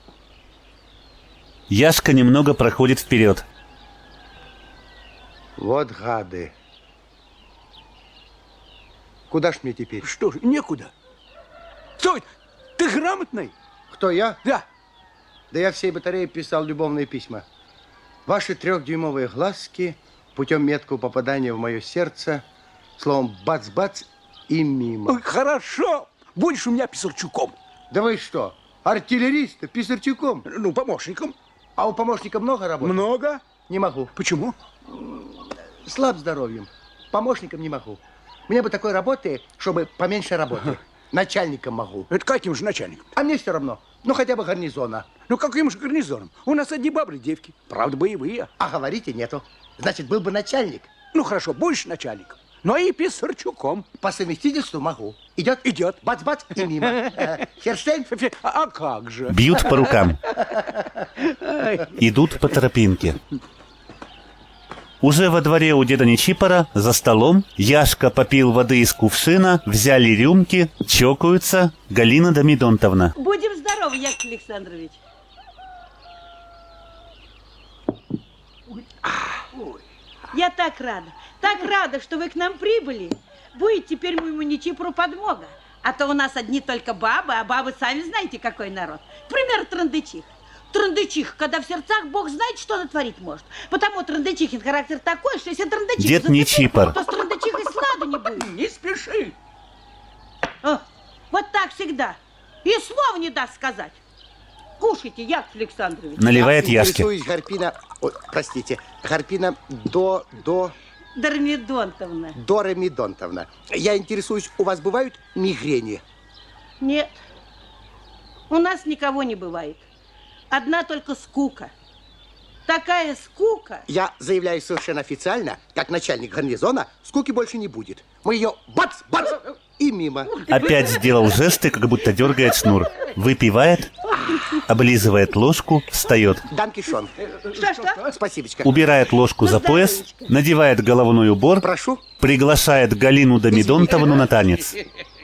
Яшка немного проходит вперед. Вот гады. Куда ж мне теперь? Что ж, некуда. Стой, ты грамотный? Кто, я? Да. Да я всей батарее писал любовные письма. Ваши трехдюймовые глазки путем меткого попадания в мое сердце, словом бац-бац и мимо. Ой, хорошо. Будешь у меня Писарчуком. Да вы что, артиллериста Писарчуком? Ну, помощником. А у помощника много работы? Много. Не могу. Почему? Слаб здоровьем. Помощником не могу. Мне бы такой работы, чтобы поменьше работы. Начальником могу. Это каким же начальником? А мне все равно. Ну, хотя бы гарнизона. Ну, каким же гарнизоном? У нас одни бабы девки. Правда, боевые. А говорите, нету. Значит, был бы начальник. Ну, хорошо, будешь начальником. Но и Писарчуком. По совместительству могу. Идет? Идет. Бац-бац и мимо. Херштейн? А как же? Бьют по рукам. Идут по тропинке. Уже во дворе у деда Нечипора, за столом, Яшка попил воды из кувшина, взяли рюмки, чокаются. Галина Домидонтовна. Будем здоровы, Яков Александрович. Я так рада, так рада, что вы к нам прибыли. Будет теперь моему Нечипору подмога. А то у нас одни только бабы, а бабы сами знаете, какой народ. Пример трындычих. Трындычих, когда в сердцах Бог знает, что натворить может. Потому трындычихин характер такой, что если трындычих Дед Нечипор. то с трындычихой сладу не будет. Не спеши. О, вот так всегда. И слова не даст сказать. Кушайте, Яков Александрович. Наливает Я Яшке. интересуюсь, Гарпина... Ой, простите. Гарпина до... до... Дормидонтовна. Дора Мидонтовна. Я интересуюсь, у вас бывают мигрени? Нет. У нас никого не бывает. Одна только скука. Такая скука. Я заявляю совершенно официально, как начальник гарнизона, скуки больше не будет. Мы ее бац-бац и мимо. Опять сделал жесты, как будто дергает шнур. Выпивает, облизывает ложку, встает. Данкишон. Что-что? Спасибочка. Убирает ложку за пояс, надевает головной убор, Прошу. приглашает Галину Домидонтовну на танец.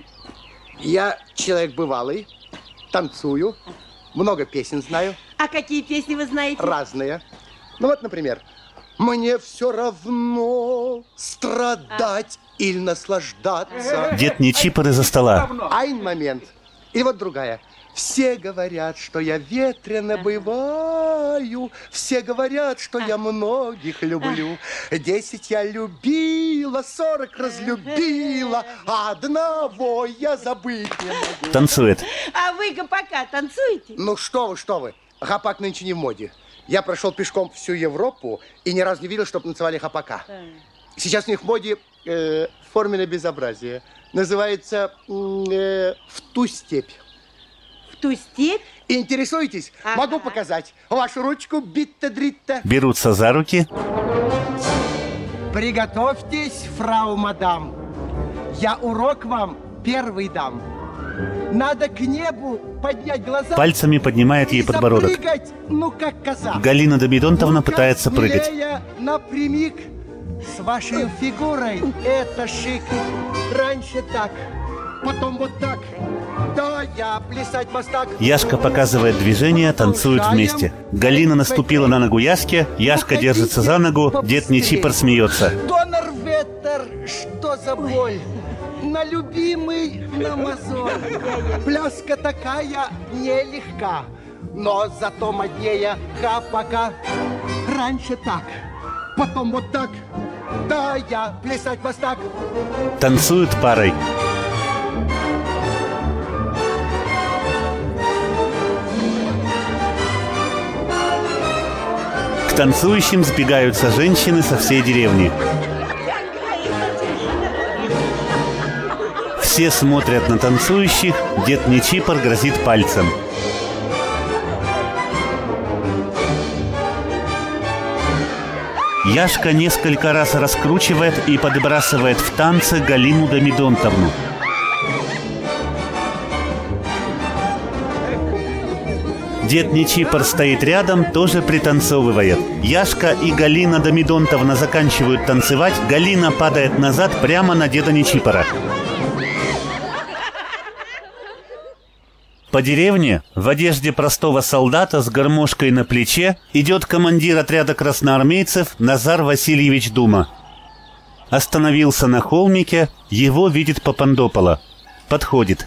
Я человек бывалый, танцую, много песен знаю. А какие песни вы знаете? Разные. Ну вот, например, «Мне все равно страдать а. или наслаждаться». Дед Нечипор из-за стола. Айн момент. И вот другая. «Все говорят, что я ветрено бываю, все говорят, что я многих люблю. Десять я любила, сорок разлюбила, а одного я забыть не могу». Танцует. А вы гопака танцуете? Ну что вы, что вы. Гопак нынче не в моде. Я прошел пешком всю Европу и ни разу не видел, чтобы танцевали гопака. Сейчас у них в моде э, форменное безобразие. Называется э, «В ту степь». В ту степь? Интересуетесь? Ага. Могу показать. Вашу ручку, битта-дритта. Берутся за руки. Приготовьтесь, фрау мадам. Я урок вам первый дам. Надо к небу поднять глаза. Пальцами поднимает ей подбородок. Запрыгать, ну как коза. Галина Домидонтовна пытается прыгать. Напрямик с вашей фигурой. Это шик. Раньше так, потом вот так. Да, я плясать мастак. Яшка показывает движение, танцуют вместе. Галина наступила на ногу Яшке, Яшка держится за ногу, дед Нечипор смеется. Донор ветер, что за боль? На любимый, на мозоль. Пляска такая нелегка, но зато моднее гопака. Раньше так, потом вот так. Да, я плясать мастак. Танцуют парой. К танцующим сбегаются женщины со всей деревни. Все смотрят на танцующих, дед Нечипор грозит пальцем. Яшка несколько раз раскручивает и подбрасывает в танце Галину Домидонтовну. Дед Нечипор стоит рядом, тоже пританцовывает. Яшка и Галина Домидонтовна заканчивают танцевать. Галина падает назад прямо на деда Нечипора. По деревне в одежде простого солдата с гармошкой на плече идет командир отряда красноармейцев Назар Васильевич Дума. Остановился на холмике, его видит Папандопола. Подходит.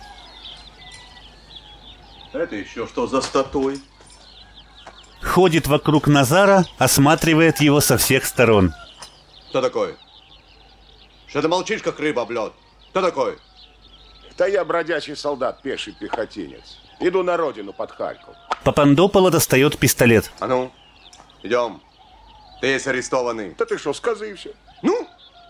Это еще что за статой? Ходит вокруг Назара, осматривает его со всех сторон. Кто такой? Что ты молчишь, как рыба, блёд? Кто такой? Да я бродячий солдат, пеший пехотинец. Иду на родину под Харьков. Папандопола достает пистолет. А ну, идем. Ты есть арестованный. Да ты что, сказывся? Ну?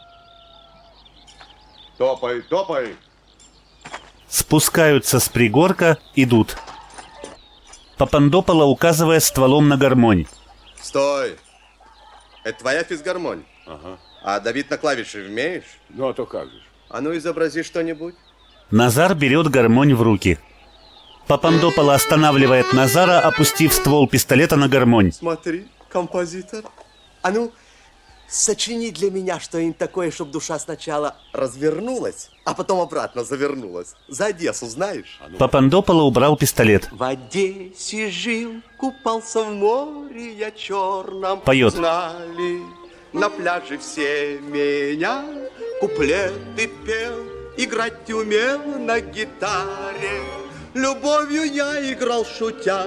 Топай, топай. Спускаются с пригорка, идут. Папандопола указывает стволом на гармонь. Стой. Это твоя физгармонь? Ага. А давить на клавиши умеешь? Ну, а то как же. А ну, изобрази что-нибудь. Назар берет гармонь в руки. Папандопола останавливает Назара, опустив ствол пистолета на гармонь. Смотри, композитор. А ну, сочини для меня что-нибудь такое, чтобы душа сначала развернулась, а потом обратно завернулась. За Одессу знаешь? А ну. Папандопола убрал пистолет. В Одессе жил, купался в море я черном. Поет. Знали на пляже все меня, куплеты пел, играть умел на гитаре. Любовью я играл, шутя.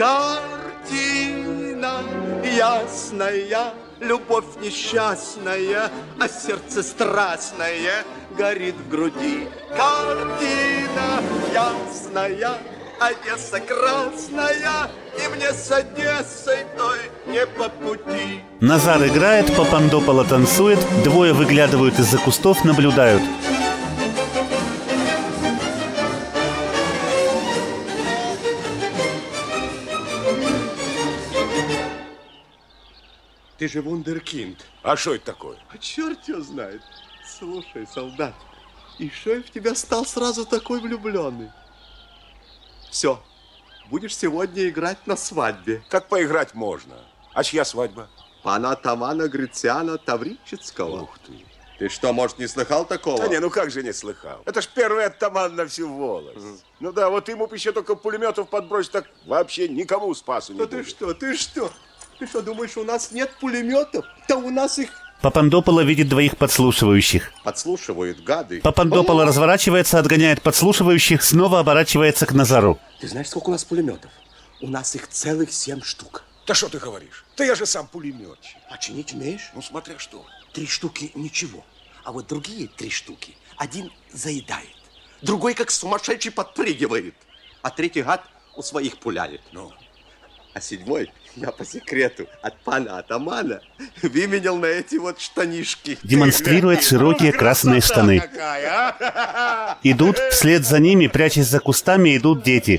Картина ясная, любовь несчастная, а сердце страстное горит в груди. Картина ясная, Одесса красная, и мне с Одессой той не по пути. Назар играет, Папандопола танцует, двое выглядывают из-за кустов, наблюдают. Ты же вундеркинд. А что это такое? А черт его знает. Слушай, солдат, и что я в тебя стал сразу такой влюбленный? Все, будешь сегодня играть на свадьбе. Как поиграть можно? А чья свадьба? Пана атамана Грициана Таврического. Ух ты. Ты что, может, не слыхал такого? Да не, ну как же не слыхал? Это ж первый атаман на всю волость. Mm. Ну да, вот ему бы еще только пулеметов подбросить, так вообще никому спасу не да будет. Ты что, ты что? Ты что, думаешь, у нас нет пулеметов? Да у нас их... Папандопола видит двоих подслушивающих. Подслушивают, гады. Папандопола разворачивается, отгоняет подслушивающих, снова оборачивается к Назару. Ты знаешь, сколько у нас пулеметов? У нас их целых семь штук. Да что ты говоришь? Да я же сам пулеметчик. А чинить умеешь? Ну, смотря что. Три штуки ничего. А вот другие три штуки. Один заедает, другой как сумасшедший подпрыгивает, а третий гад у своих пуляет. Ну? А седьмой я по секрету от пана атамана выменял на эти вот штанишки. Демонстрирует широкие красные штаны. Идут, вслед за ними, прячась за кустами, идут дети.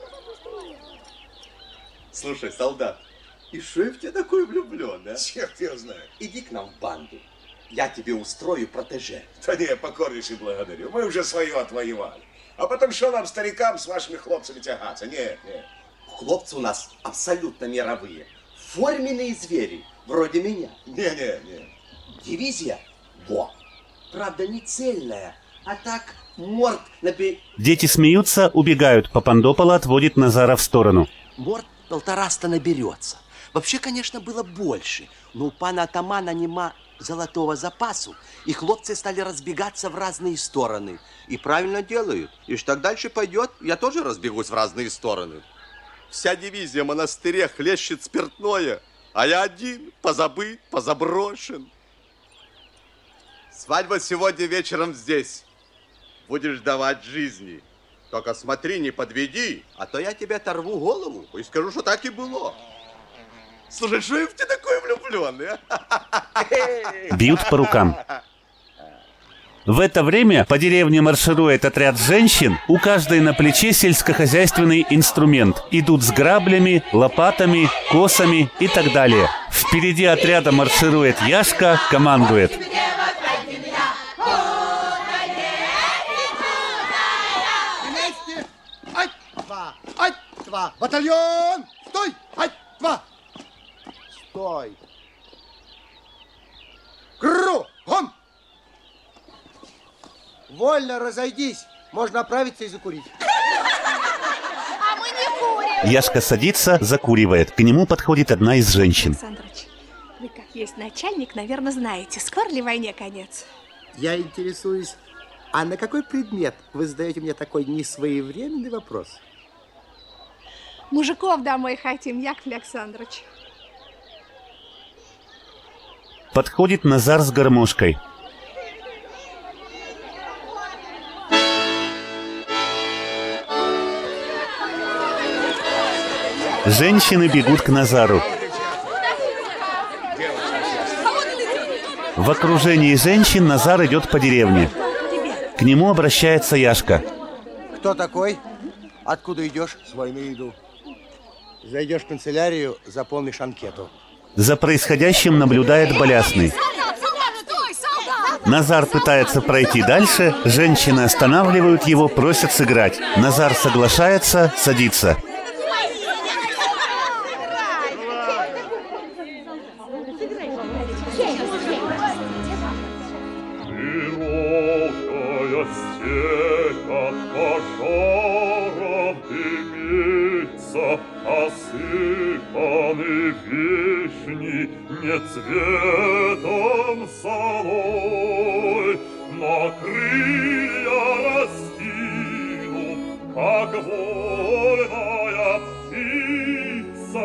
Слушай, солдат, и шо я в тебя такой влюблен, а? Черт его знает. Иди к нам в банду. Я тебе устрою протеже. Да не, покорнейше благодарю. Мы уже свое отвоевали. А потом что нам, старикам, с вашими хлопцами тягаться? Нет, нет. Хлопцы у нас абсолютно мировые. Форменные звери, вроде меня. Не, не, не. Дивизия? Во. Правда, не цельная, а так морд напи... Дети смеются, убегают. Папандопола отводит Назара в сторону. Морд полтораста наберется. Вообще, конечно, было больше. Но у пана атамана нема золотого запасу, и хлопцы стали разбегаться в разные стороны. И правильно делают. И что так дальше пойдет, я тоже разбегусь в разные стороны. Вся дивизия в монастыре хлещет спиртное, а я один, позабыт, позаброшен. Свадьба сегодня вечером здесь. Будешь давать жизни. Только смотри, не подведи, а то я тебе оторву голову и скажу, что так и было. Слушай, что я в тебя такой влюбленный, а? Бьют по рукам. В это время по деревне марширует отряд женщин, у каждой на плече сельскохозяйственный инструмент. Идут с граблями, лопатами, косами и так далее. Впереди отряда марширует Яшка, командует. Батальон! Вольно, разойдись. Можно оправиться и закурить. А мы не курим. Яшка садится, закуривает. К нему подходит одна из женщин. Александрович, вы как есть начальник, наверное, знаете, скоро ли войне конец? Я интересуюсь, а на какой предмет вы задаете мне такой несвоевременный вопрос? Мужиков домой хотим, Яков Александрович. Подходит Назар с гармошкой. Женщины бегут к Назару. В окружении женщин Назар идет по деревне. К нему обращается Яшка. Кто такой? Откуда идешь? С войны иду. Зайдешь в канцелярию, заполнишь анкету. За происходящим наблюдает Балясный. Назар пытается пройти дальше, женщины останавливают его, просят сыграть. Назар соглашается, садится. Осыпаны вишни не цветом солой, но крылья раскину, как вольная птица,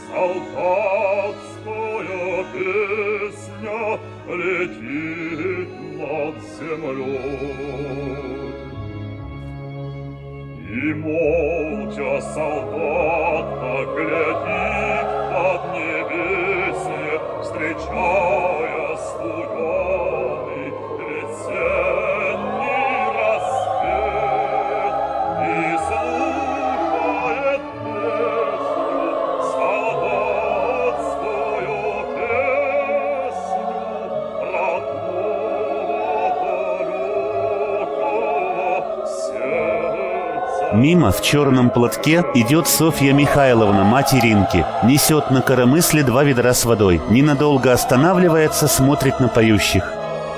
солдатская песня летит над землей. И молча солдатка глядит под небесье, встречая студеный весенний рассвет, и слушает песню, солдатскую песню родного сердца. Мимо в черном платке идет Софья Михайловна, мать Иринки. Несет на коромысле два ведра с водой. Ненадолго останавливается, смотрит на поющих.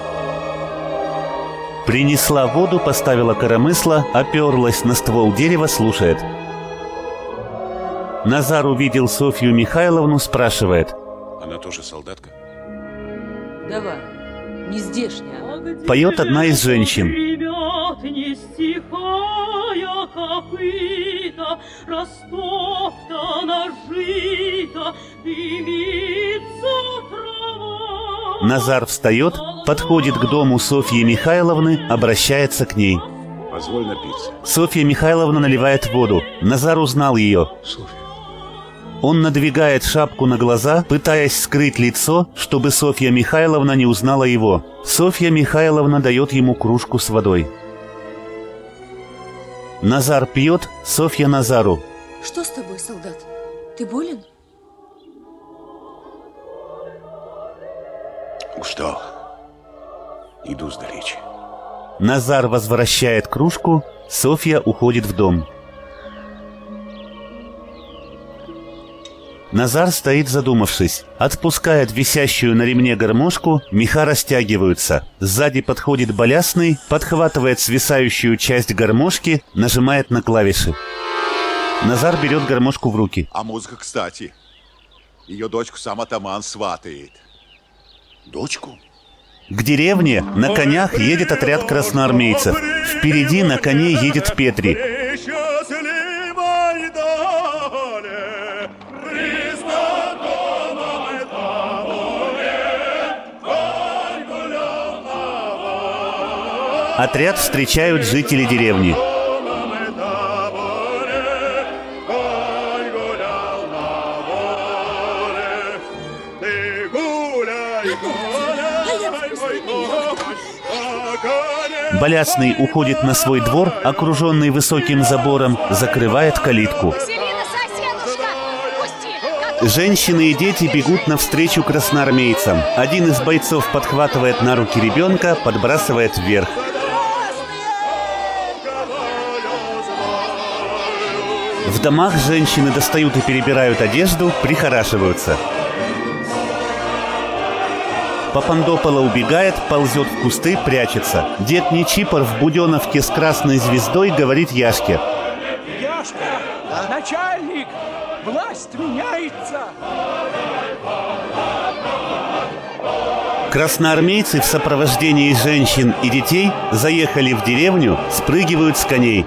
Принесла воду, поставила коромысло, оперлась на ствол дерева, слушает. Назар увидел Софью Михайловну, спрашивает. Она тоже солдатка? Давай, не здешняя. Поет одна из женщин. Не стихая копыта, растоптана жито, дымится трава. Назар встает, подходит к дому Софьи Михайловны, обращается к ней. Позволь напиться. Софья Михайловна наливает воду. Назар узнал ее. Софья. Он надвигает шапку на глаза, пытаясь скрыть лицо, чтобы Софья Михайловна не узнала его. Софья Михайловна дает ему кружку с водой. Назар пьет, Софья Назару. Что с тобой, солдат? Ты болен? Устал. Иду сдалече. Назар возвращает кружку, Софья уходит в дом. Назар стоит задумавшись, отпускает висящую на ремне гармошку, меха растягиваются. Сзади подходит Балясный, подхватывает свисающую часть гармошки, нажимает на клавиши. Назар берет гармошку в руки. А музыка, кстати. Ее дочку сам атаман сватает. Дочку? К деревне на конях едет отряд красноармейцев. Впереди на коне едет Петри. Отряд встречают жители деревни. Балясный уходит на свой двор, окруженный высоким забором, закрывает калитку. Женщины и дети бегут навстречу красноармейцам. Один из бойцов подхватывает на руки ребенка, подбрасывает вверх. В домах женщины достают и перебирают одежду, прихорашиваются. Папандопола убегает, ползет в кусты, прячется. Дед Нечипор в буденовке с красной звездой говорит Яшке: Яшка, а? Начальник, власть меняется. Красноармейцы в сопровождении женщин и детей заехали в деревню, спрыгивают с коней.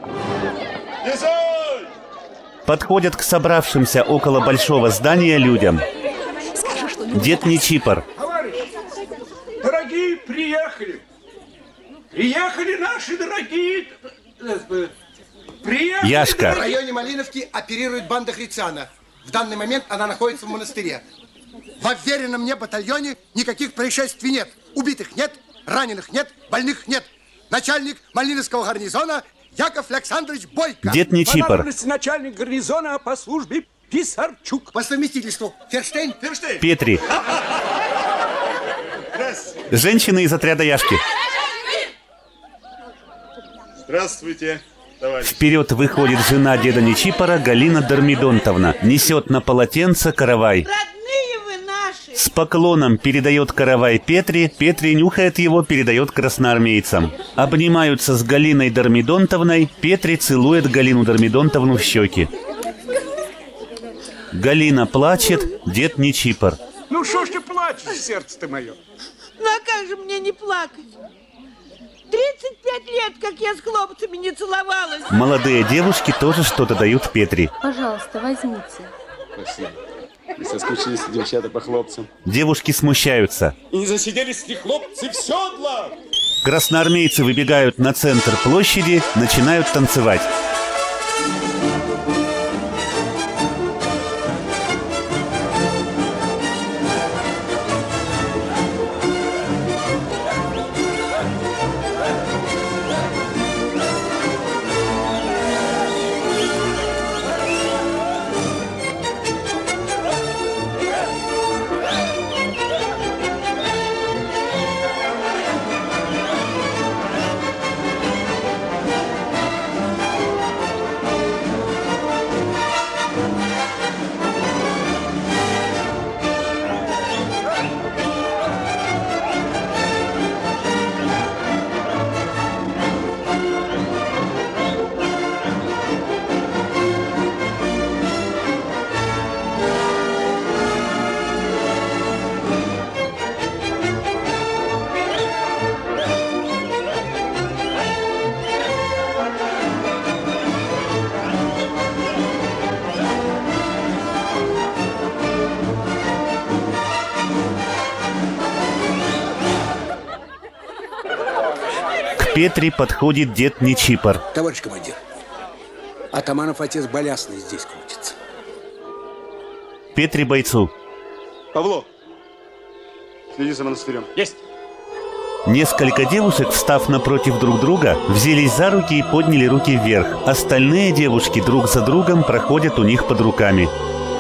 Подходят к собравшимся около большого здания людям. Дед Нечипор. Товарищи, дорогие, приехали. Приехали наши дорогие... Приехали. Яшка. В районе Малиновки оперирует банда Хрицана. В данный момент она находится в монастыре. В уверенном мне батальоне никаких происшествий нет. Убитых нет, раненых нет, больных нет. Начальник Малиновского гарнизона Яков Александрович Бойко. Дед Нечипор. Начальник гарнизона по службе Писарчук. По совместительству Ферштейн. Ферштейн. Петри. Женщины из отряда Яшки. Здравствуйте, товарищ. Вперед выходит жена деда Нечипора Галина Дормидонтовна. Несет на полотенце каравай. Родные вы наши. С поклоном передает каравай Петри. Петри нюхает его, передает красноармейцам. Обнимаются с Галиной Дормидонтовной. Петри целует Галину Дормидонтовну в щеки. Галина плачет, дед Нечипор. Ну что ж ты плачешь, сердце ты мое? Ну а как же мне не плакать? тридцать пять лет, как я с хлопцами не целовалась. Молодые девушки тоже что-то дают Петри. Пожалуйста, возьмите. Спасибо. Мы соскучились, девчата, по хлопцам. Девушки смущаются. И не засиделись ли хлопцы в седла? Красноармейцы выбегают на центр площади, начинают танцевать. К Петри подходит дед Нечипор. Товарищ командир, атаманов отец Болясный здесь крутится. Петри бойцу. Павло, следи за монастырем. Есть. Несколько девушек, встав напротив друг друга, взялись за руки и подняли руки вверх. Остальные девушки друг за другом проходят у них под руками.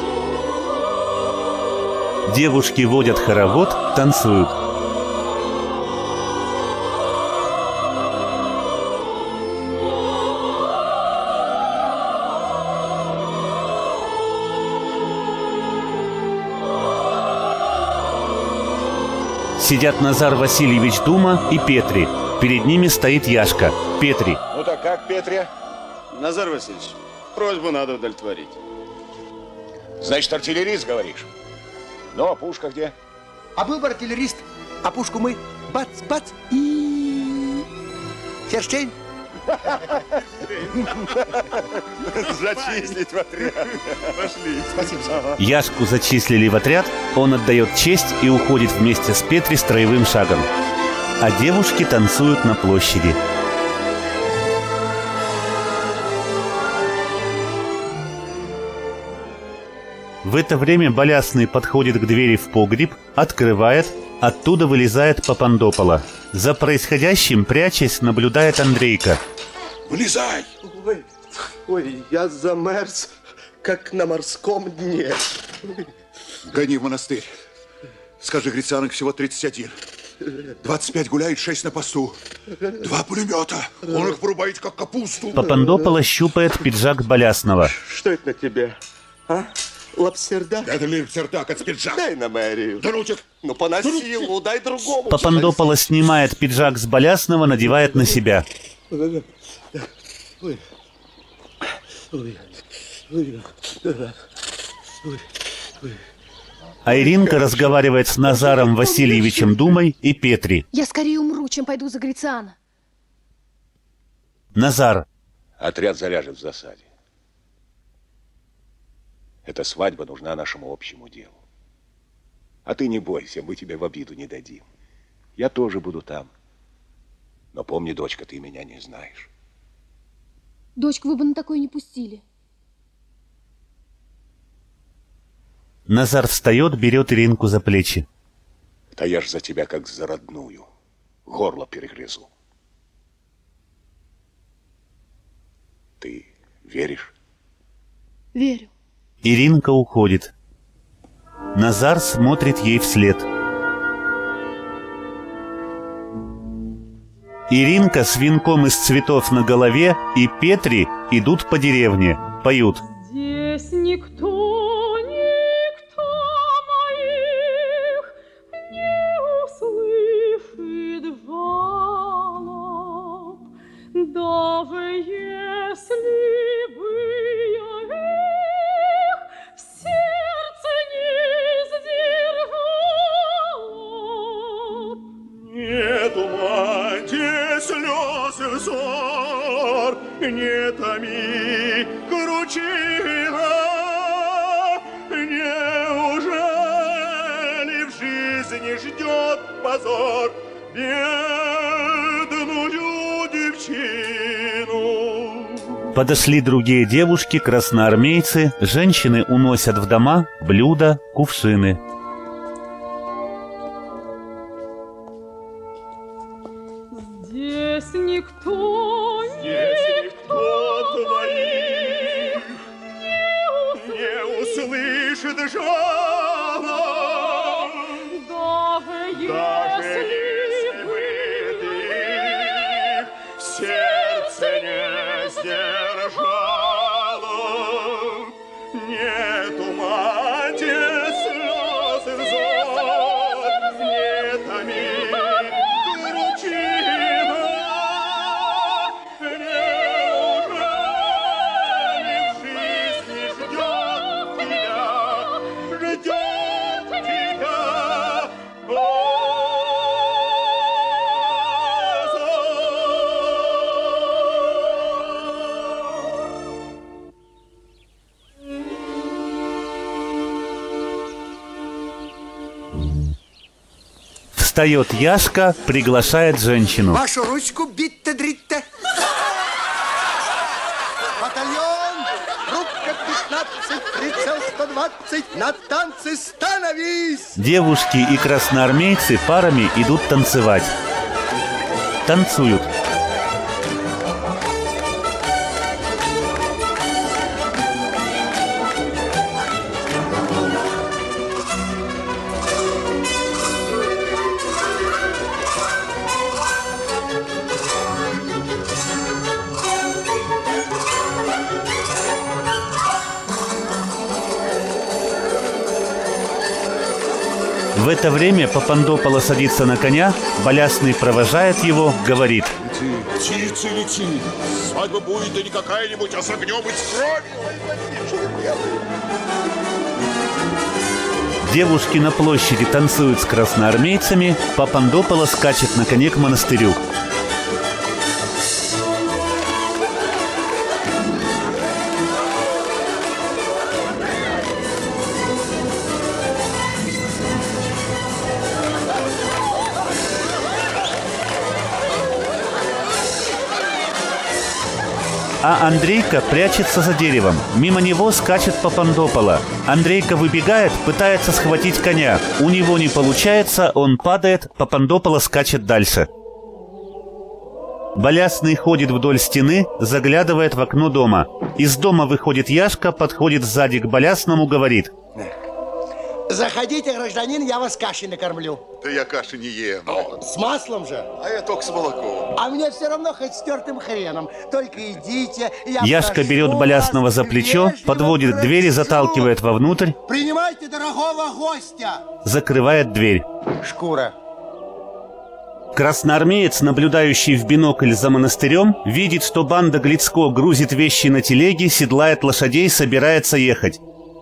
Девушки водят хоровод, танцуют. Сидят Назар Васильевич Дума и Петри. Перед ними стоит Яшка. Петри. Ну так как, Петри? Назар Васильевич, просьбу надо удовлетворить. Значит, артиллерист, говоришь? Ну, а пушка где? А был бы артиллерист, а пушку мы бац-бац и... Ферштейн. Зачислить в отряд. Пошли. Спасибо. Яшку зачислили в отряд, он отдает честь и уходит вместе с Петри строевым шагом. А девушки танцуют на площади. В это время Болясный подходит к двери в погреб, открывает, оттуда вылезает Папандопола. За происходящим, прячась, наблюдает Андрейка. Вылезай! Ой, ой, я замерз, как на морском дне. Гони в монастырь. Скажи, Грицанок всего тридцать один. двадцать пять гуляет, шесть на посту. Два пулемета. Он их врубает, как капусту. Папандопола щупает пиджак Болясного. Что это на тебе, а? Лапсердак. Это ли лапсердак, это пиджак. Дай на мэрию. Дручик. Ну, поносил, ну, дай другому. Папандополо снимает пиджак с Болясного, надевает на себя. А Иринка разговаривает с Назаром Васильевичем Думой и Петри. Я скорее умру, чем пойду за Грициана. Назар. Отряд заляжет в засаде. Эта свадьба нужна нашему общему делу. А ты не бойся, мы тебя в обиду не дадим. Я тоже буду там. Но помни, дочка, ты меня не знаешь. Дочку вы бы на такое не пустили. Назар встает, берет Иринку за плечи. Да я ж за тебя как за родную. Горло перегрызу. Ты веришь? Верю. Иринка уходит. Назар смотрит ей вслед. Иринка с венком из цветов на голове и Петри идут по деревне, поют. Здесь никто, никто моих не услышит жалоб, даже если бы я их в сердце не сдержала. Нету, мать, слез и ссор, не томи, кручина. Неужели в жизни ждет позор бедную девчину? Подошли другие девушки, красноармейцы. Женщины уносят в дома блюда, кувшины. Здесь никто, Здесь никто твоих не услышит жалоб, даже если бы ты в сердце не сдержала. Нету, мать, слез и зор, не томи, кручина. Неужели в жизни ждет тебя, ждет тебя Встает Яшка, приглашает женщину. Вашу ручку, битте-дритте. Батальон, рубка пятнадцать, прицел сто двадцать, на танцы становись! Девушки и красноармейцы парами идут танцевать. Танцуют. В это время Папандополо садится на коня, Болясный провожает его, говорит. Лети, птицы, лети. Свадьба будет, да не какая-нибудь, а с огнем и с кровью. Девушки на площади танцуют с красноармейцами, Папандополо скачет на коне к монастырю. А Андрейка прячется за деревом. Мимо него скачет Папандополо. Андрейка выбегает, пытается схватить коня. У него не получается, он падает, Папандополо скачет дальше. Болясный ходит вдоль стены, заглядывает в окно дома. Из дома выходит Яшка, подходит сзади к Болясному, говорит. Заходите, гражданин, я вас кашей накормлю. Да я каши не ем. О, с маслом же. А я только с молоком. А мне все равно хоть с тертым хреном. Только идите. Я Яшка берет Балясного за плечо, подводит к двери, заталкивает вовнутрь. Принимайте дорогого гостя. Закрывает дверь. Шкура. Красноармеец, наблюдающий в бинокль за монастырем, видит, что банда Грицко грузит вещи на телеги, седлает лошадей, собирается ехать.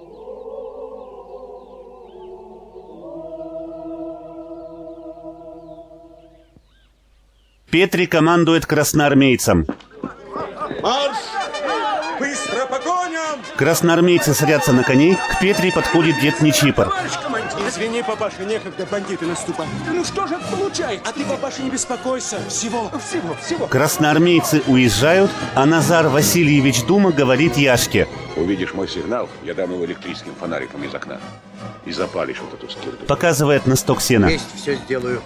Петри командует красноармейцам. Марш! Быстро по коням! Красноармейцы садятся на коней, к Петри подходит дед Нечипор. Извини, папаша, некогда, бандиты наступают. Ну что же это получается? А ты, папаша, не беспокойся. Всего, всего, всего. Красноармейцы уезжают, а Назар Васильевич Дума говорит Яшке. Увидишь мой сигнал, я дам его электрическим фонариком из окна. И запалишь вот эту скирду. Показывает на сток сена. Есть, все сделаю.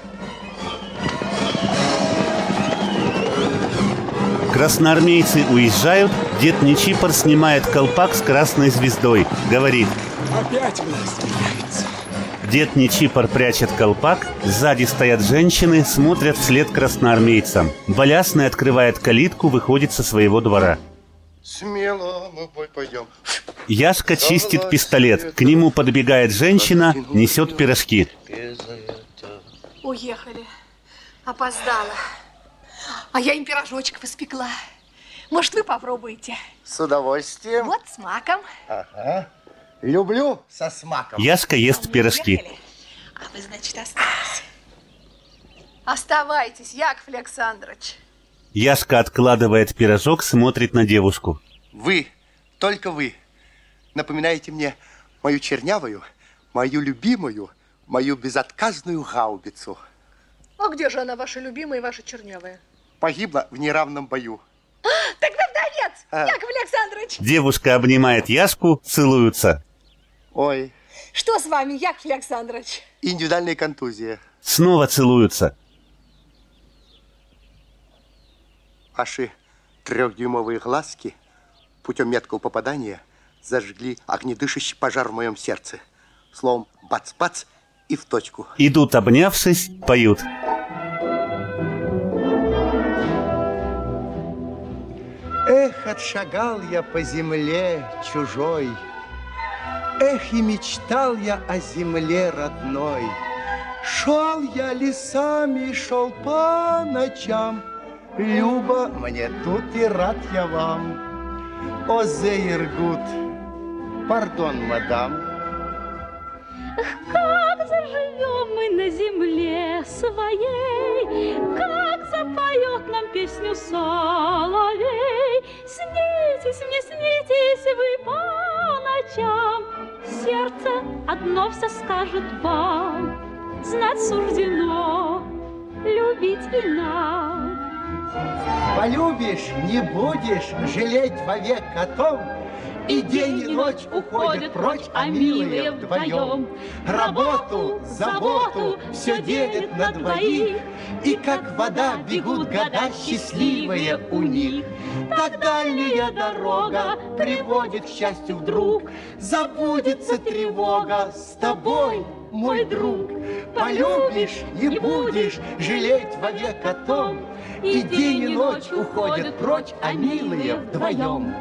Красноармейцы уезжают, дед Нечипор снимает колпак с красной звездой. Говорит. Опять власть меняется. Дед Нечипор прячет колпак, сзади стоят женщины, смотрят вслед красноармейцам. Балясный открывает калитку, выходит со своего двора. Смело мы в бой пойдем. Яшка чистит пистолет. К нему подбегает женщина, несет пирожки. Уехали. Опоздала. А я им пирожочков испекла. Может, вы попробуете? С удовольствием. Вот с маком. Ага. Люблю со смаком. Яшка ест пирожки. А вы, значит, остались. Оставайтесь, Яков Александрович. Яшка откладывает пирожок, смотрит на девушку. Вы, только вы, напоминаете мне мою чернявую, мою любимую, мою безотказную гаубицу. А где же она, ваша любимая и ваша чернявая? Погибла в неравном бою. А, так вы вдовец, а. Яков Александрович. Девушка обнимает Яшку, целуются. Ой. Что с вами, Яков Александрович? Индивидуальная контузия. Снова целуются. Ваши трехдюймовые глазки путем меткого попадания зажгли огнедышащий пожар в моем сердце. Словом, бац-бац и в точку. Идут, обнявшись, поют. Эх, отшагал я по земле чужой, эх, и мечтал я о земле родной. Шел я лесами, шел по ночам, Люба, мне тут и рад я вам. О, Зейргут, пардон, мадам. Как заживем мы на земле своей, как запоет нам песню соловей. Снитесь мне, снитесь вы по ночам, сердце одно все скажет вам. Знать суждено, любить и нам. Полюбишь, не будешь жалеть вовек о том, и день, и ночь уходят прочь, а милые вдвоем. Работу, заботу все делит на двоих, и как вода бегут года счастливые у них. Так дальняя дорога приводит к счастью вдруг, забудется тревога с тобой, мой друг. Полюбишь, не будешь жалеть вовек о том, и день, и ночь уходят прочь, а милые вдвоем.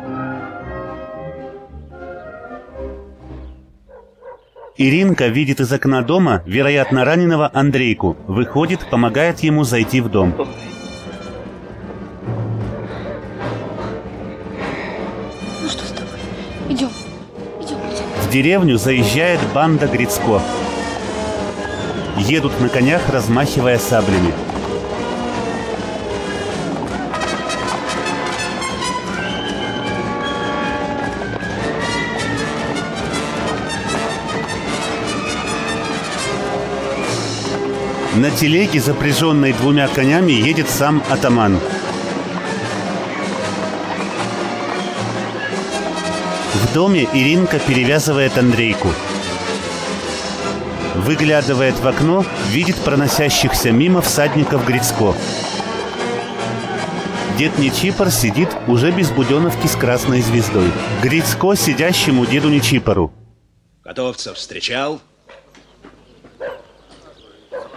Иринка видит из окна дома, вероятно, раненого Андрейку. Выходит, помогает ему зайти в дом. Ну что с тобой? Идем, идем, идем. В деревню заезжает банда Грицко. Едут на конях, размахивая саблями. На телеге, запряженной двумя конями, едет сам атаман. В доме Иринка перевязывает Андрейку. Выглядывает в окно, видит проносящихся мимо всадников Грицко. Дед Нечипор сидит уже без буденовки с красной звездой. Грицко сидящему деду Нечипору. Готовцев встречал?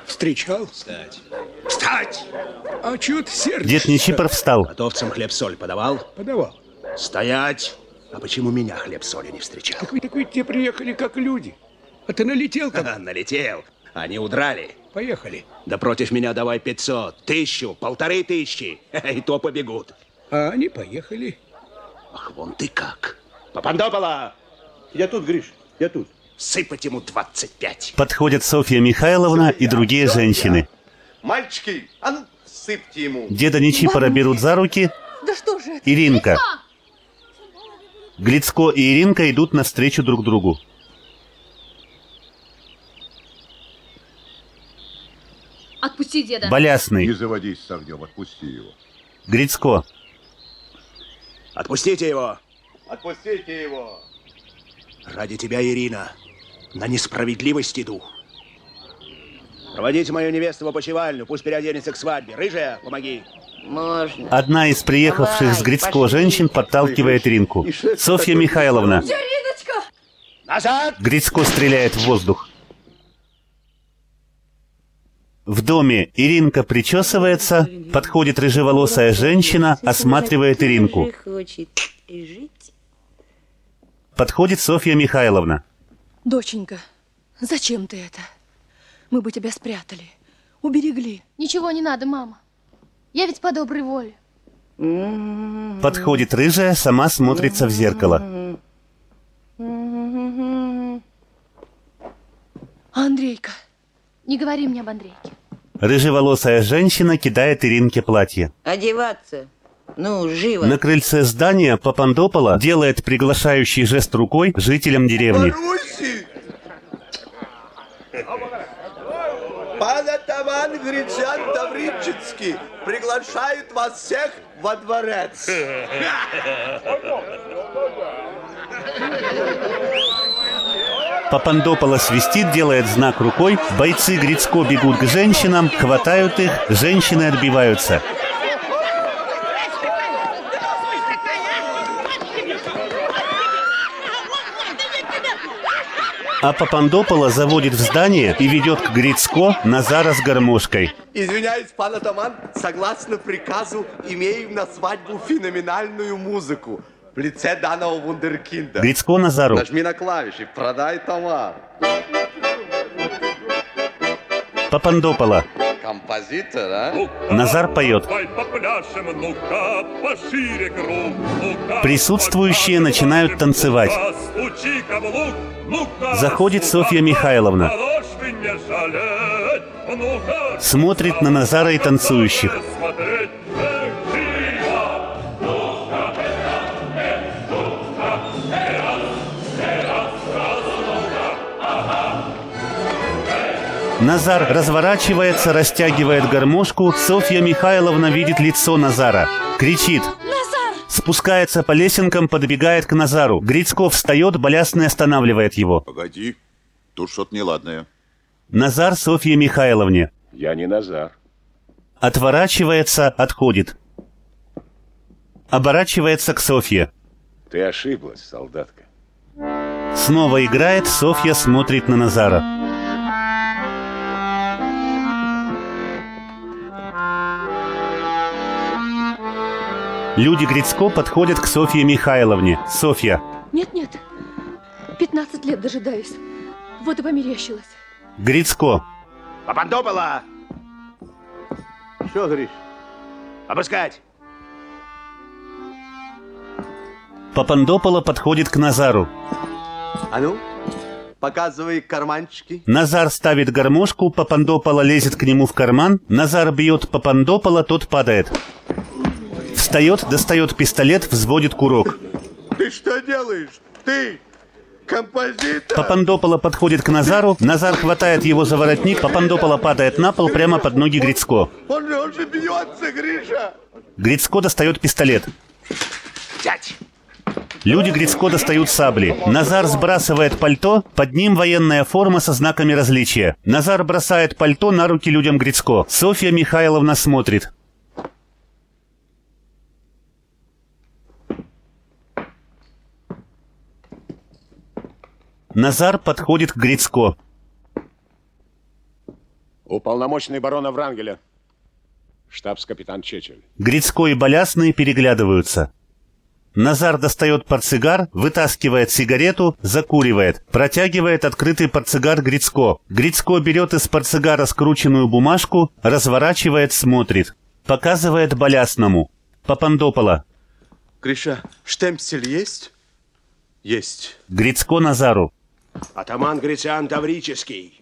Встречал? Встать. Встать! А чё ты сердишься? Дед Нечипор встал. Готовцам хлеб-соль подавал? Подавал. Стоять! А почему меня хлеб-соли не встречал? Так вы, так вы те приехали как люди. А ты налетел там? Налетел. Они удрали. Поехали. Да против меня давай пятьсот, тысячу, полторы тысячи. И то побегут. А они поехали. Ах, вон ты как. Папандопола! Я тут, Гриш, я тут. Сыпать ему двадцать пять. Подходят Софья Михайловна и другие женщины. Мальчики, а ну, сыпьте ему. Деда Нечипора берут за руки. Да что же это? Иринка. Грицко и Иринка идут навстречу друг другу. Отпусти деда. Болясный. Не заводись с огнем, отпусти его. Грицко. Отпустите его. Отпустите его. Ради тебя, Ирина, на несправедливость иду. Проводите мою невесту в опочивальню, пусть переоденется к свадьбе. Рыжая, помоги. Можно. Одна из приехавших Давай, с Грицко пошли. женщин подталкивает Иринку. Софья Михайловна. Ириночка! Назад! Грицко стреляет в воздух. В доме Иринка причесывается, подходит рыжеволосая женщина, осматривает Иринку. Хочет жить. Подходит Софья Михайловна. Доченька, зачем ты это? Мы бы тебя спрятали, уберегли. Ничего не надо, мама. Я ведь по доброй воле. Подходит рыжая, сама смотрится в зеркало. Андрейка. Не говори мне об Андрейке. Рыжеволосая женщина кидает Иринке платье. Одеваться. Ну, живо. На крыльце здания Папандопола делает приглашающий жест рукой жителям деревни. Руси! Пан атаман Григорий Таврический приглашает вас всех во дворец. Папандопола свистит, делает знак рукой. Бойцы Грицко бегут к женщинам, хватают их, женщины отбиваются. А Папандопола заводит в здание и ведет к Грицко Назара с гармошкой. Извиняюсь, пан атаман, согласно приказу имеем на свадьбу феноменальную музыку в лице данного вундеркинда. Грицко Назару. Нажми на клавиши, продай товар. Папандопола. Композитор, а? Назар поет. Присутствующие начинают танцевать. Заходит Софья Михайловна. Смотрит на Назара и танцующих. Назар разворачивается, растягивает гармошку. Софья Михайловна видит лицо Назара. Кричит. Назар! Спускается по лесенкам, подбегает к Назару. Грицко встает, Болясный останавливает его. Погоди, тут что-то неладное. Назар Софье Михайловне. Я не Назар. Отворачивается, отходит. Оборачивается к Софье. Ты ошиблась, солдатка. Снова играет, Софья смотрит на Назара. Люди Грицко подходят к Софье Михайловне. Софья. Нет-нет, пятнадцать лет дожидаюсь. Вот и померещилась. Грицко. Папандопола! Что, Гриш? Обыскать! Папандопола подходит к Назару. А ну, показывай карманчики. Назар ставит гармошку, Папандопола лезет к нему в карман. Назар бьет Папандопола, тот падает. Встает, достает пистолет, взводит курок. Ты что делаешь? Ты композитор? Папандопола подходит к Назару. Назар хватает его за воротник. Папандопола падает на пол прямо под ноги Грицко. Он же, он же бьется, Гриша. Грицко достает пистолет. Взять! Люди Грицко достают сабли. Назар сбрасывает пальто, под ним военная форма со знаками различия. Назар бросает пальто на руки людям Грицко. Софья Михайловна смотрит. Назар подходит к Грицко. Уполномоченный барона Врангеля. Штабс-капитан Чечель. Грицко и Болясный переглядываются. Назар достает портсигар, вытаскивает сигарету, закуривает, протягивает открытый портсигар Грицко. Грицко берет из портсигара скрученную бумажку, разворачивает, смотрит. Показывает Болясному. Папандопола. Гриша, штемпель есть? Есть. Грицко Назару. Атаман Грициан Таврический.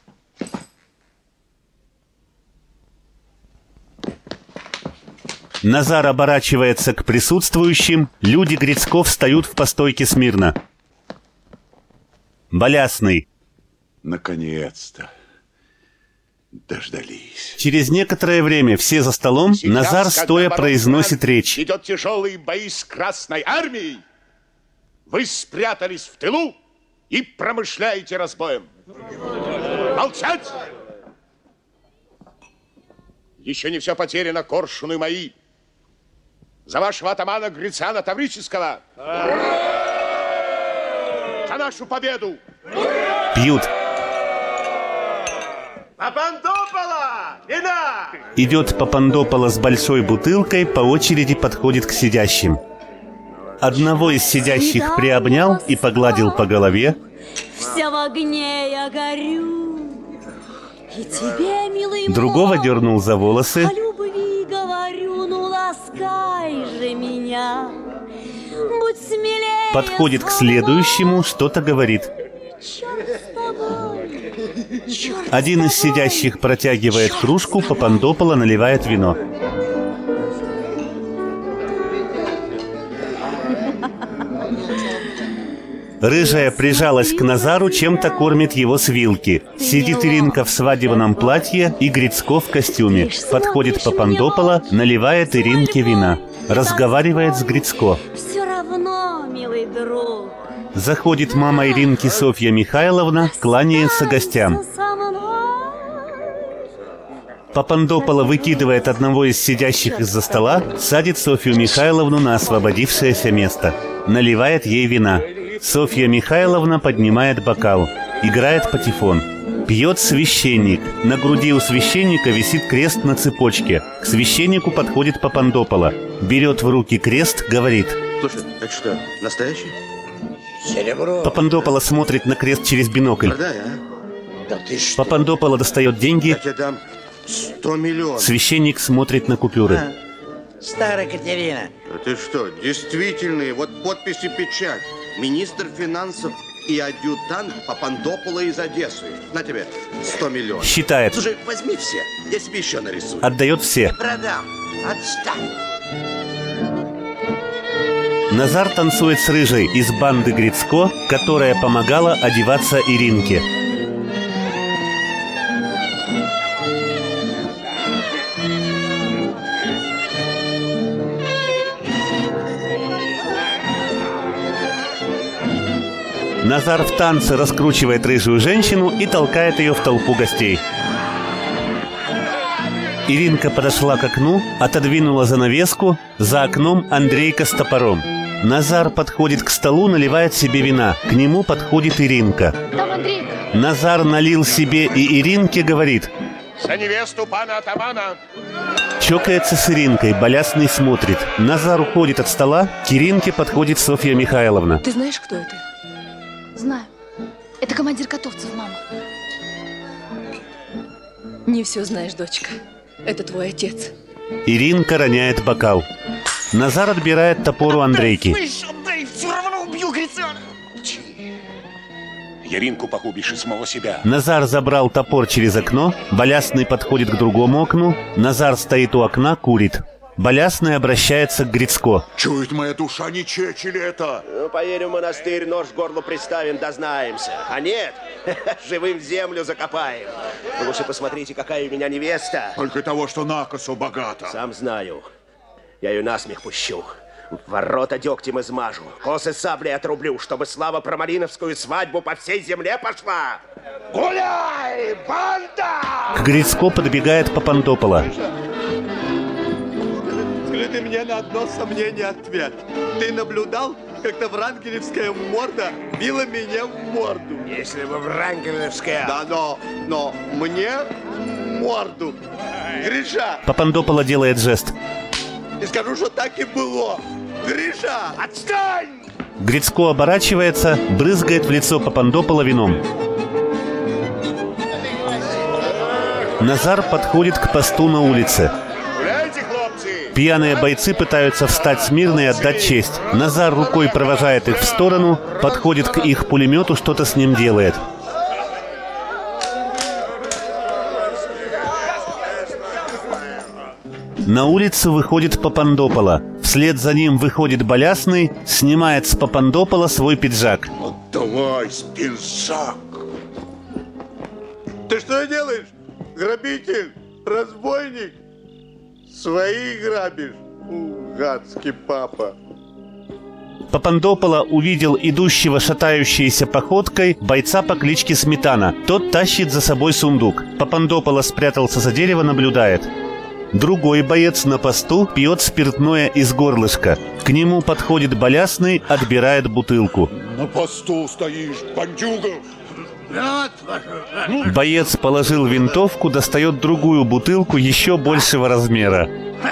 Назар оборачивается к присутствующим. Люди Грицко встают в постойке смирно. Болясный. Наконец-то. Дождались. Через некоторое время все за столом. Сейчас, Назар стоя произносит речь. Идет тяжелые бои с Красной Армией. Вы спрятались в тылу и промышляете разбоем. Молчать! Еще не все потеряно, коршуны мои. За вашего атамана Грициана Таврического! За нашу победу! Пьют. Папандопола! Вина! Идет Папандопола с большой бутылкой, по очереди подходит к сидящим. Одного из сидящих приобнял и погладил по голове. Вся в огне я горю. И тебе, милый Другого дернул за волосы. о любви говорю, ну ласкай же меня. Будь смелее. Подходит к следующему, что-то говорит. Один из сидящих протягивает кружку, Папандопола наливает вино. Рыжая прижалась к Назару, чем-то кормит его с вилки. Сидит Иринка в свадебном платье и Грицко в костюме. Подходит Папандопола, наливает Иринке вина. Разговаривает с Грицко. Все равно, милый друг. Заходит мама Иринки Софья Михайловна, кланяется гостям. Папандопола выкидывает одного из сидящих из-за стола, садит Софью Михайловну на освободившееся место. Наливает ей вина. Софья Михайловна поднимает бокал. Играет патефон. Пьет священник. На груди у священника висит крест на цепочке. К священнику подходит Папандопола. Берет в руки крест, говорит. Слушай, это что, настоящий? Серебро. Папандопола смотрит на крест через бинокль. Продай, а? Да ты что? Папандопола достает деньги. Я тебе дам сто миллионов. Священник смотрит на купюры. Старая Катерина. А ты что, действительный, вот подпись и печать. Министр финансов и адъютант Папандопола из Одессы. На тебе сто миллионов. Считает. Слушай, возьми все, я себе еще нарисую. Отдает все. Не продам. Отстань. Назар танцует с Рыжей из банды Грицко, которая помогала одеваться Иринке. Назар в танце раскручивает рыжую женщину и толкает ее в толпу гостей. Иринка подошла к окну, отодвинула занавеску. За окном Андрейка с топором. Назар подходит к столу, наливает себе вина. К нему подходит Иринка. Там Андрейка. Назар налил себе и Иринке, говорит. За невесту пана атамана. Чокается с Иринкой, Болясный смотрит. Назар уходит от стола, к Иринке подходит Софья Михайловна. Ты знаешь, кто это? Знаю. Это командир Котовцев, мама. Не все знаешь, дочка. Это твой отец. Иринка роняет бокал. Назар отбирает топор у Андрейки. Слышь, отдай, все равно убью Грициана. Яринку погубишь и самого себя. Назар забрал топор через окно. Болясный подходит к другому окну. Назар стоит у окна, курит. Болясный обращается к Грицко. Чует моя душа, не Чечили это. Ну, поедем в монастырь, нож к горлу приставим, дознаемся. А нет, живым в землю закопаем. Вы лучше посмотрите, какая у меня невеста. Только того, что накосу богата. Сам знаю. Я ее насмех пущу. Ворота дегтем измажу. Косы саблей отрублю, чтобы слава про Малиновскую свадьбу по всей земле пошла. Гуляй, банда! К Грицко подбегает Папандопола. Ты мне на одно сомнение ответ. Ты наблюдал, как-то врангелевская морда била меня в морду? Если бы врангелевская... Да, но, но мне морду. Гриша! Папандополо делает жест. И скажу, что так и было. Гриша, отстань! Грицко оборачивается, брызгает в лицо Папандополо вином. Назар подходит к посту на улице. Пьяные бойцы пытаются встать смирно и отдать честь. Назар рукой провожает их в сторону, подходит к их пулемету, что-то с ним делает. На улицу выходит Папандополо. Вслед за ним выходит Балясный, снимает с Папандополо свой пиджак. Давай, пиджак. Ты что делаешь? Грабитель? Разбойник? Своих грабишь? У, гадский папа. Папандополо увидел идущего шатающейся походкой бойца по кличке Сметана. Тот тащит за собой сундук. Папандополо спрятался за дерево, наблюдает. Другой боец на посту пьет спиртное из горлышка. К нему подходит Балясный, отбирает бутылку. На посту стоишь, бандюга. Боец положил винтовку, достает другую бутылку еще большего размера.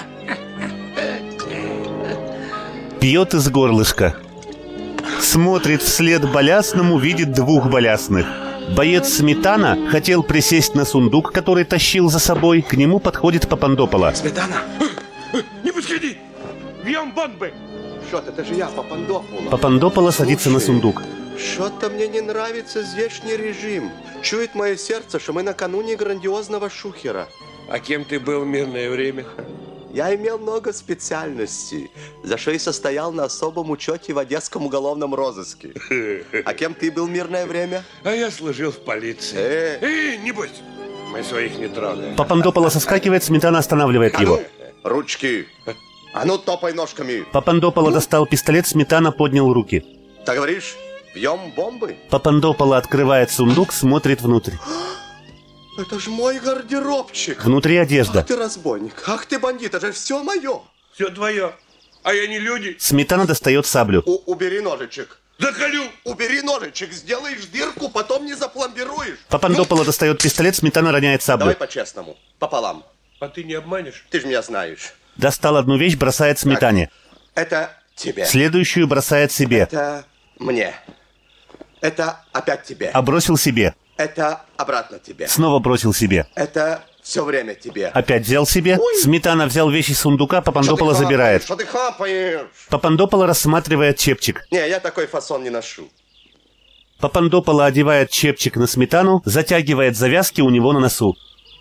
Пьет из горлышка. Смотрит вслед Балясному, видит двух Балясных. Боец Сметана хотел присесть на сундук, который тащил за собой. К нему подходит Папандополо. Сметана! Не подходи! Бьем бомбы! Что это же я, Папандополо. Папандополо садится на сундук. Что-то мне не нравится здешний режим. Чует мое сердце, что мы накануне грандиозного шухера. А кем ты был в мирное время? Я имел много специальностей, за что и состоял на особом учете в Одесском уголовном розыске. А кем ты был в мирное время? А я служил в полиции. Э, Эй, не бойся, мы своих не трогаем. Папандополо соскакивает, Сметана останавливает его. Ручки. А ну, топай ножками. Папандополо достал пистолет, Сметана поднял руки. Ты говоришь, бьем бомбы? Папандополо открывает сундук, смотрит внутрь. Это ж мой гардеробчик. Внутри одежда. Ах ты разбойник, ах ты бандит, это же все мое. Все твое. А я не люди. Сметана достает саблю. У убери ножичек. Заколю. Убери ножичек, сделаешь дырку, потом не запломбируешь. Папандополо ну? достает пистолет, Сметана роняет саблю. Давай по-честному, пополам. А ты не обманешь? Ты же меня знаешь. Достал одну вещь, бросает Сметане. Так, это тебе. Следующую бросает себе. Это мне. Это опять тебе. А бросил себе. Это обратно тебе. Снова бросил себе. Это все время тебе. Опять взял себе. Ой. Сметана взял вещи из сундука, Папандополо забирает. Что ты хапаешь? Папандополо рассматривает чепчик. Не, я такой фасон не ношу. Папандополо одевает чепчик на Сметану, затягивает завязки у него на носу.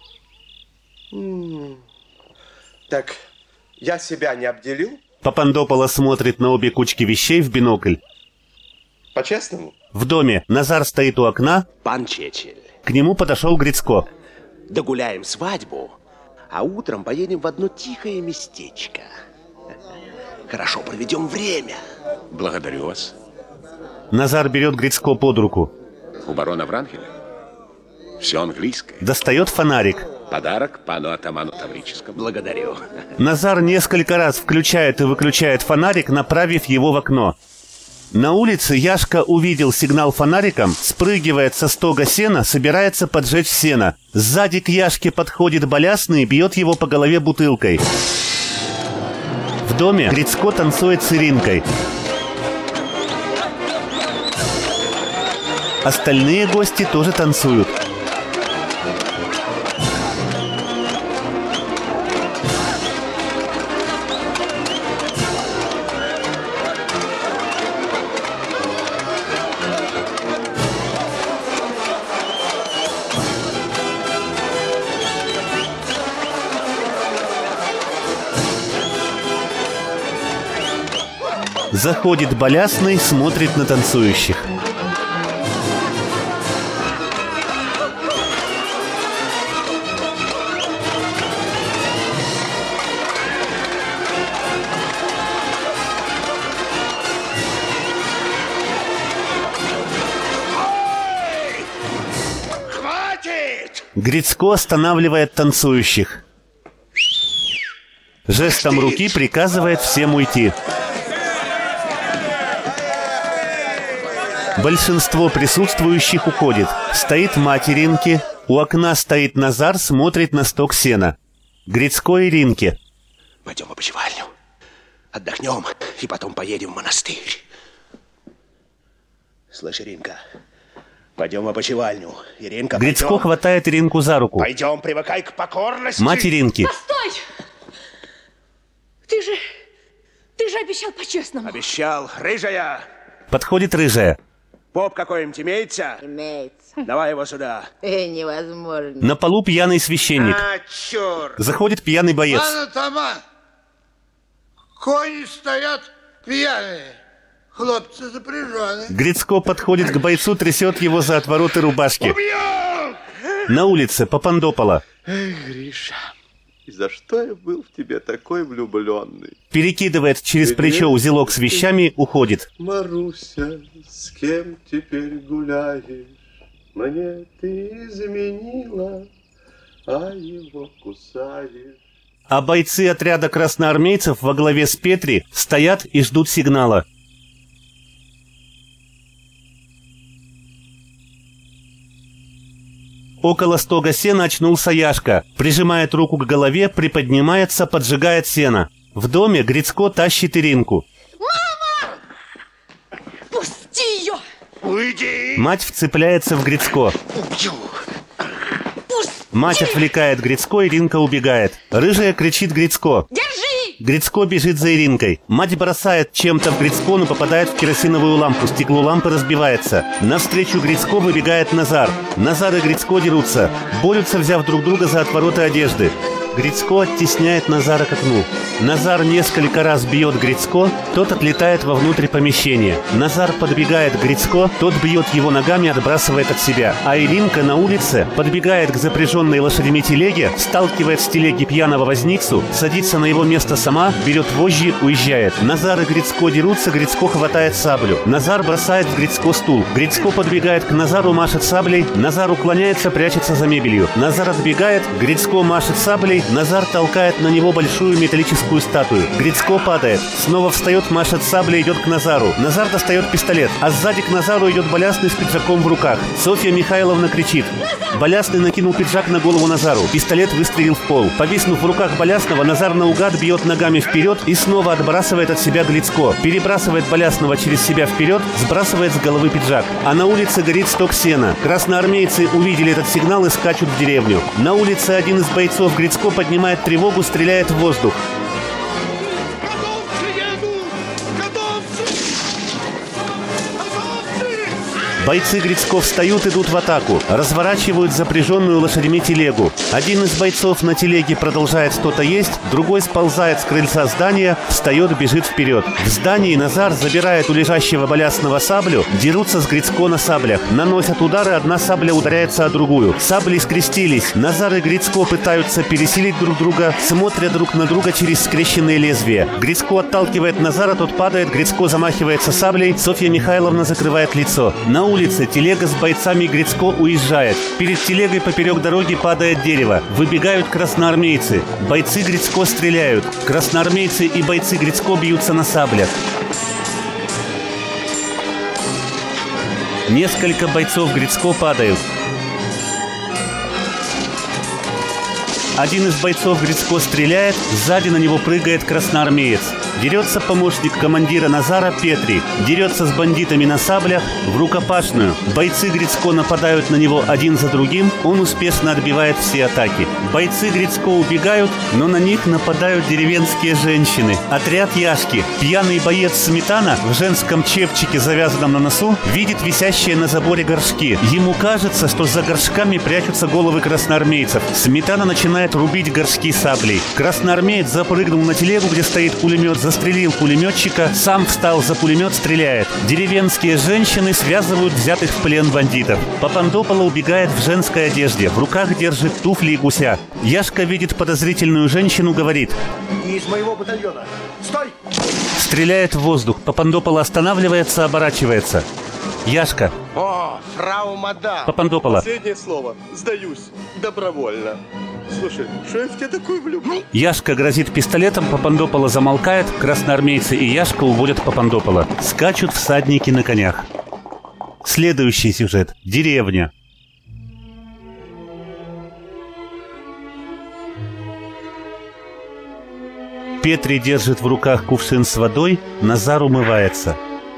М-м. Так, я себя не обделил? Папандополо смотрит на обе кучки вещей в бинокль. По-честному? В доме Назар стоит у окна. Пан Чечель. К нему подошел Грицко. Догуляем свадьбу, а утром поедем в одно тихое местечко. Хорошо проведем время. Благодарю вас. Назар берет Грицко под руку. У барона Врангеля все английское. Достает фонарик. Подарок пану атаману Таврическому. Благодарю. Назар несколько раз включает и выключает фонарик, направив его в окно. На улице Яшка увидел сигнал фонариком, спрыгивает со стога сена, собирается поджечь сено. Сзади к Яшке подходит Балясный и бьет его по голове бутылкой. В доме Грицко танцует с Иринкой. Остальные гости тоже танцуют. Заходит Балясный, смотрит на танцующих. Хватит! Грицко останавливает танцующих. Жестом руки приказывает всем уйти. Большинство присутствующих уходит. Стоит мать Иринки, У окна стоит Назар, смотрит на сток сена. Грицко и Ринке. Пойдем в опочивальню. Отдохнем и потом поедем в монастырь. Слышь, Иринка, пойдем в опочивальню. Иринка, Грицко пойдем. хватает Иринку за руку. Пойдем, привыкай к покорности. Мать Иринки. Постой! Ты же... Ты же обещал по-честному. Обещал. Рыжая. Подходит рыжая. Поп какой-нибудь имеется? Имеется. Давай его сюда. Э, невозможно. На полу пьяный священник. А, черт. Заходит пьяный боец. Пан атаман, кони стоят пьяные, хлопцы запряжены. Грицко подходит к бойцу, трясет его за отвороты рубашки. Убьем! На улице Папандопола. Эй, Гриша, и за что я был в тебе такой влюбленный? Перекидывает через плечо узелок с вещами, уходит. Маруся, с кем теперь гуляешь? Мне ты изменила, а его кусаешь. А бойцы отряда красноармейцев во главе с Петри стоят и ждут сигнала. Около стога сена очнулся Яшка. Прижимает руку к голове, приподнимается, поджигает сено. В доме Грицко тащит Иринку. Мама! Пусти ее! Уйди! Мать вцепляется в Грицко. Убью! Мать отвлекает Грицко, Иринка убегает. Рыжая кричит Грицко. Держи! Грицко бежит за Иринкой. Мать бросает чем-то в Грицко, но попадает в керосиновую лампу. Стекло лампы разбивается. Навстречу Грицко выбегает Назар. Назар и Грицко дерутся. Борются, взяв друг друга за отвороты одежды. Грицко оттесняет Назара к окну. Назар несколько раз бьет Грицко, тот отлетает вовнутрь помещения. Назар подбегает к Грицко, тот бьет его ногами, отбрасывает от себя. А Иринка на улице подбегает к запряженной лошадьми телеге, сталкивает с телеги пьяного возницу, садится на его место сама, берет вожжи, уезжает. Назар и Грицко дерутся, Грицко хватает саблю. Назар бросает в Грицко стул. Грицко подбегает к Назару, машет саблей. Назар уклоняется, прячется за мебелью. Назар отбегает, Грицко машет саблей. Назар толкает на него большую металлическую статую. Грицко падает. Снова встает, машет саблей, идет к Назару. Назар достает пистолет, а сзади к Назару идет Болясный с пиджаком в руках. Софья Михайловна кричит. Болясный накинул пиджак на голову Назару. Пистолет выстрелил в пол. Повиснув в руках Болясного, Назар наугад бьет ногами вперед и снова отбрасывает от себя Грицко. Перебрасывает Болясного через себя вперед, сбрасывает с головы пиджак. А на улице горит сток сена. Красноармейцы увидели этот сигнал и скачут в деревню. На улице один из бойцов Грицко поднимает тревогу, стреляет в воздух. Бойцы Грицко встают, идут в атаку. Разворачивают запряженную лошадьми телегу. Один из бойцов на телеге продолжает что-то есть, другой сползает с крыльца здания, встает, бежит вперед. В здании Назар забирает у лежащего Болясного саблю, дерутся с Грицко на саблях. Наносят удары, одна сабля ударяется о другую. Сабли скрестились. Назар и Грицко пытаются пересилить друг друга, смотря друг на друга через скрещенные лезвия. Грицко отталкивает Назара, тот падает, Грицко замахивается саблей, Софья Михайловна закрывает лицо. На улице телега с бойцами Грицко уезжает. Перед телегой поперек дороги падает дерево. Выбегают красноармейцы. Бойцы Грицко стреляют. Красноармейцы и бойцы Грицко бьются на саблях. Несколько бойцов Грицко падают. Один из бойцов Грицко стреляет, сзади на него прыгает красноармеец. Дерется помощник командира Назара Петри. Дерется с бандитами на саблях в рукопашную. Бойцы Грицко нападают на него один за другим. Он успешно отбивает все атаки. Бойцы Грицко убегают, но на них нападают деревенские женщины. Отряд Яшки. Пьяный боец Сметана в женском чепчике, завязанном на носу, видит висящие на заборе горшки. Ему кажется, что за горшками прячутся головы красноармейцев. Сметана начинает рубить горшки саблей. Красноармеец запрыгнул на телегу, где стоит пулемет, застрелил пулеметчика, сам встал за пулемет, стреляет. Деревенские женщины связывают взятых в плен бандитов. Папандопола убегает в женской одежде, в руках держит туфли и гуся. Яшка видит подозрительную женщину, говорит: «Из моего батальона! Стой!» Стреляет в воздух. Папандопола останавливается, оборачивается. Яшка. О, фрау мадам. Папандопола. Последнее слово. Сдаюсь. Добровольно. Слушай, что я в тебя такой влюблен? Яшка грозит пистолетом, Папандопола замолкает, красноармейцы и Яшка уводят Папандопола. Скачут всадники на конях. Следующий сюжет. Деревня. Петри держит в руках кувшин с водой, Назар умывается.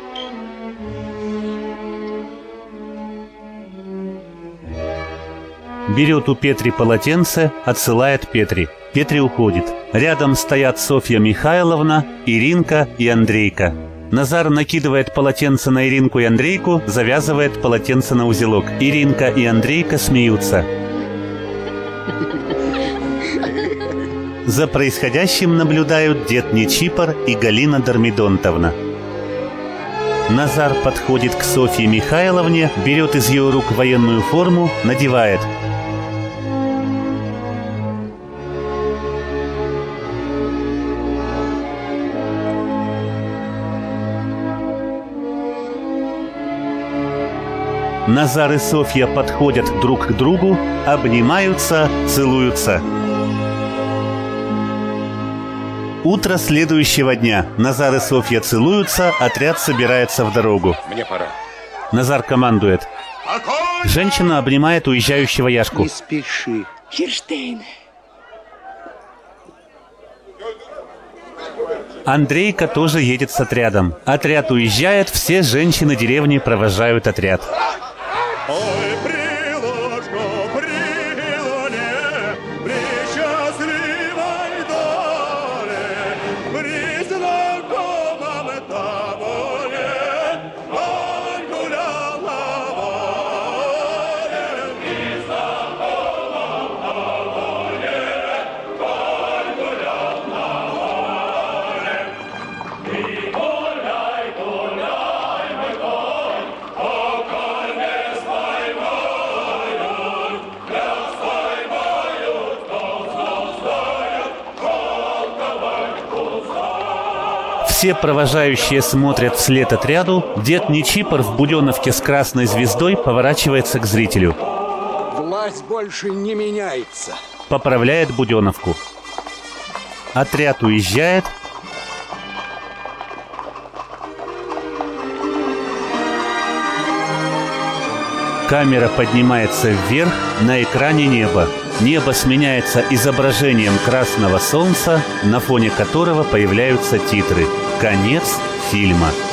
Берет у Петри полотенце, отсылает Петри. Петри уходит. Рядом стоят Софья Михайловна, Иринка и Андрейка. Назар накидывает полотенце на Иринку и Андрейку, завязывает полотенце на узелок. Иринка и Андрейка смеются. За происходящим наблюдают дед Нечипор и Галина Дормидонтовна. Назар подходит к Софье Михайловне, берет из ее рук военную форму, надевает. Назар и Софья подходят друг к другу, обнимаются, целуются. Утро следующего дня. Назар и Софья целуются, отряд собирается в дорогу. Мне пора. Назар командует. Женщина обнимает уезжающего Яшку. Не спеши. Хирштейн. Андрейка тоже едет с отрядом. Отряд уезжает, все женщины деревни провожают отряд. Ой, приложка, прилоне, при счастливой доле, при знакомом таборе, он гулял на воле. При знакомом таборе, он гулял на воле. И гуляй, гуляй, мой конь, пока не Все провожающие смотрят вслед отряду. Дед Нечипор в буденовке с красной звездой поворачивается к зрителю. Власть больше не меняется. Поправляет буденовку. Отряд уезжает. Камера поднимается вверх, на экране небо. Небо сменяется изображением красного солнца, на фоне которого появляются титры. Конец фильма.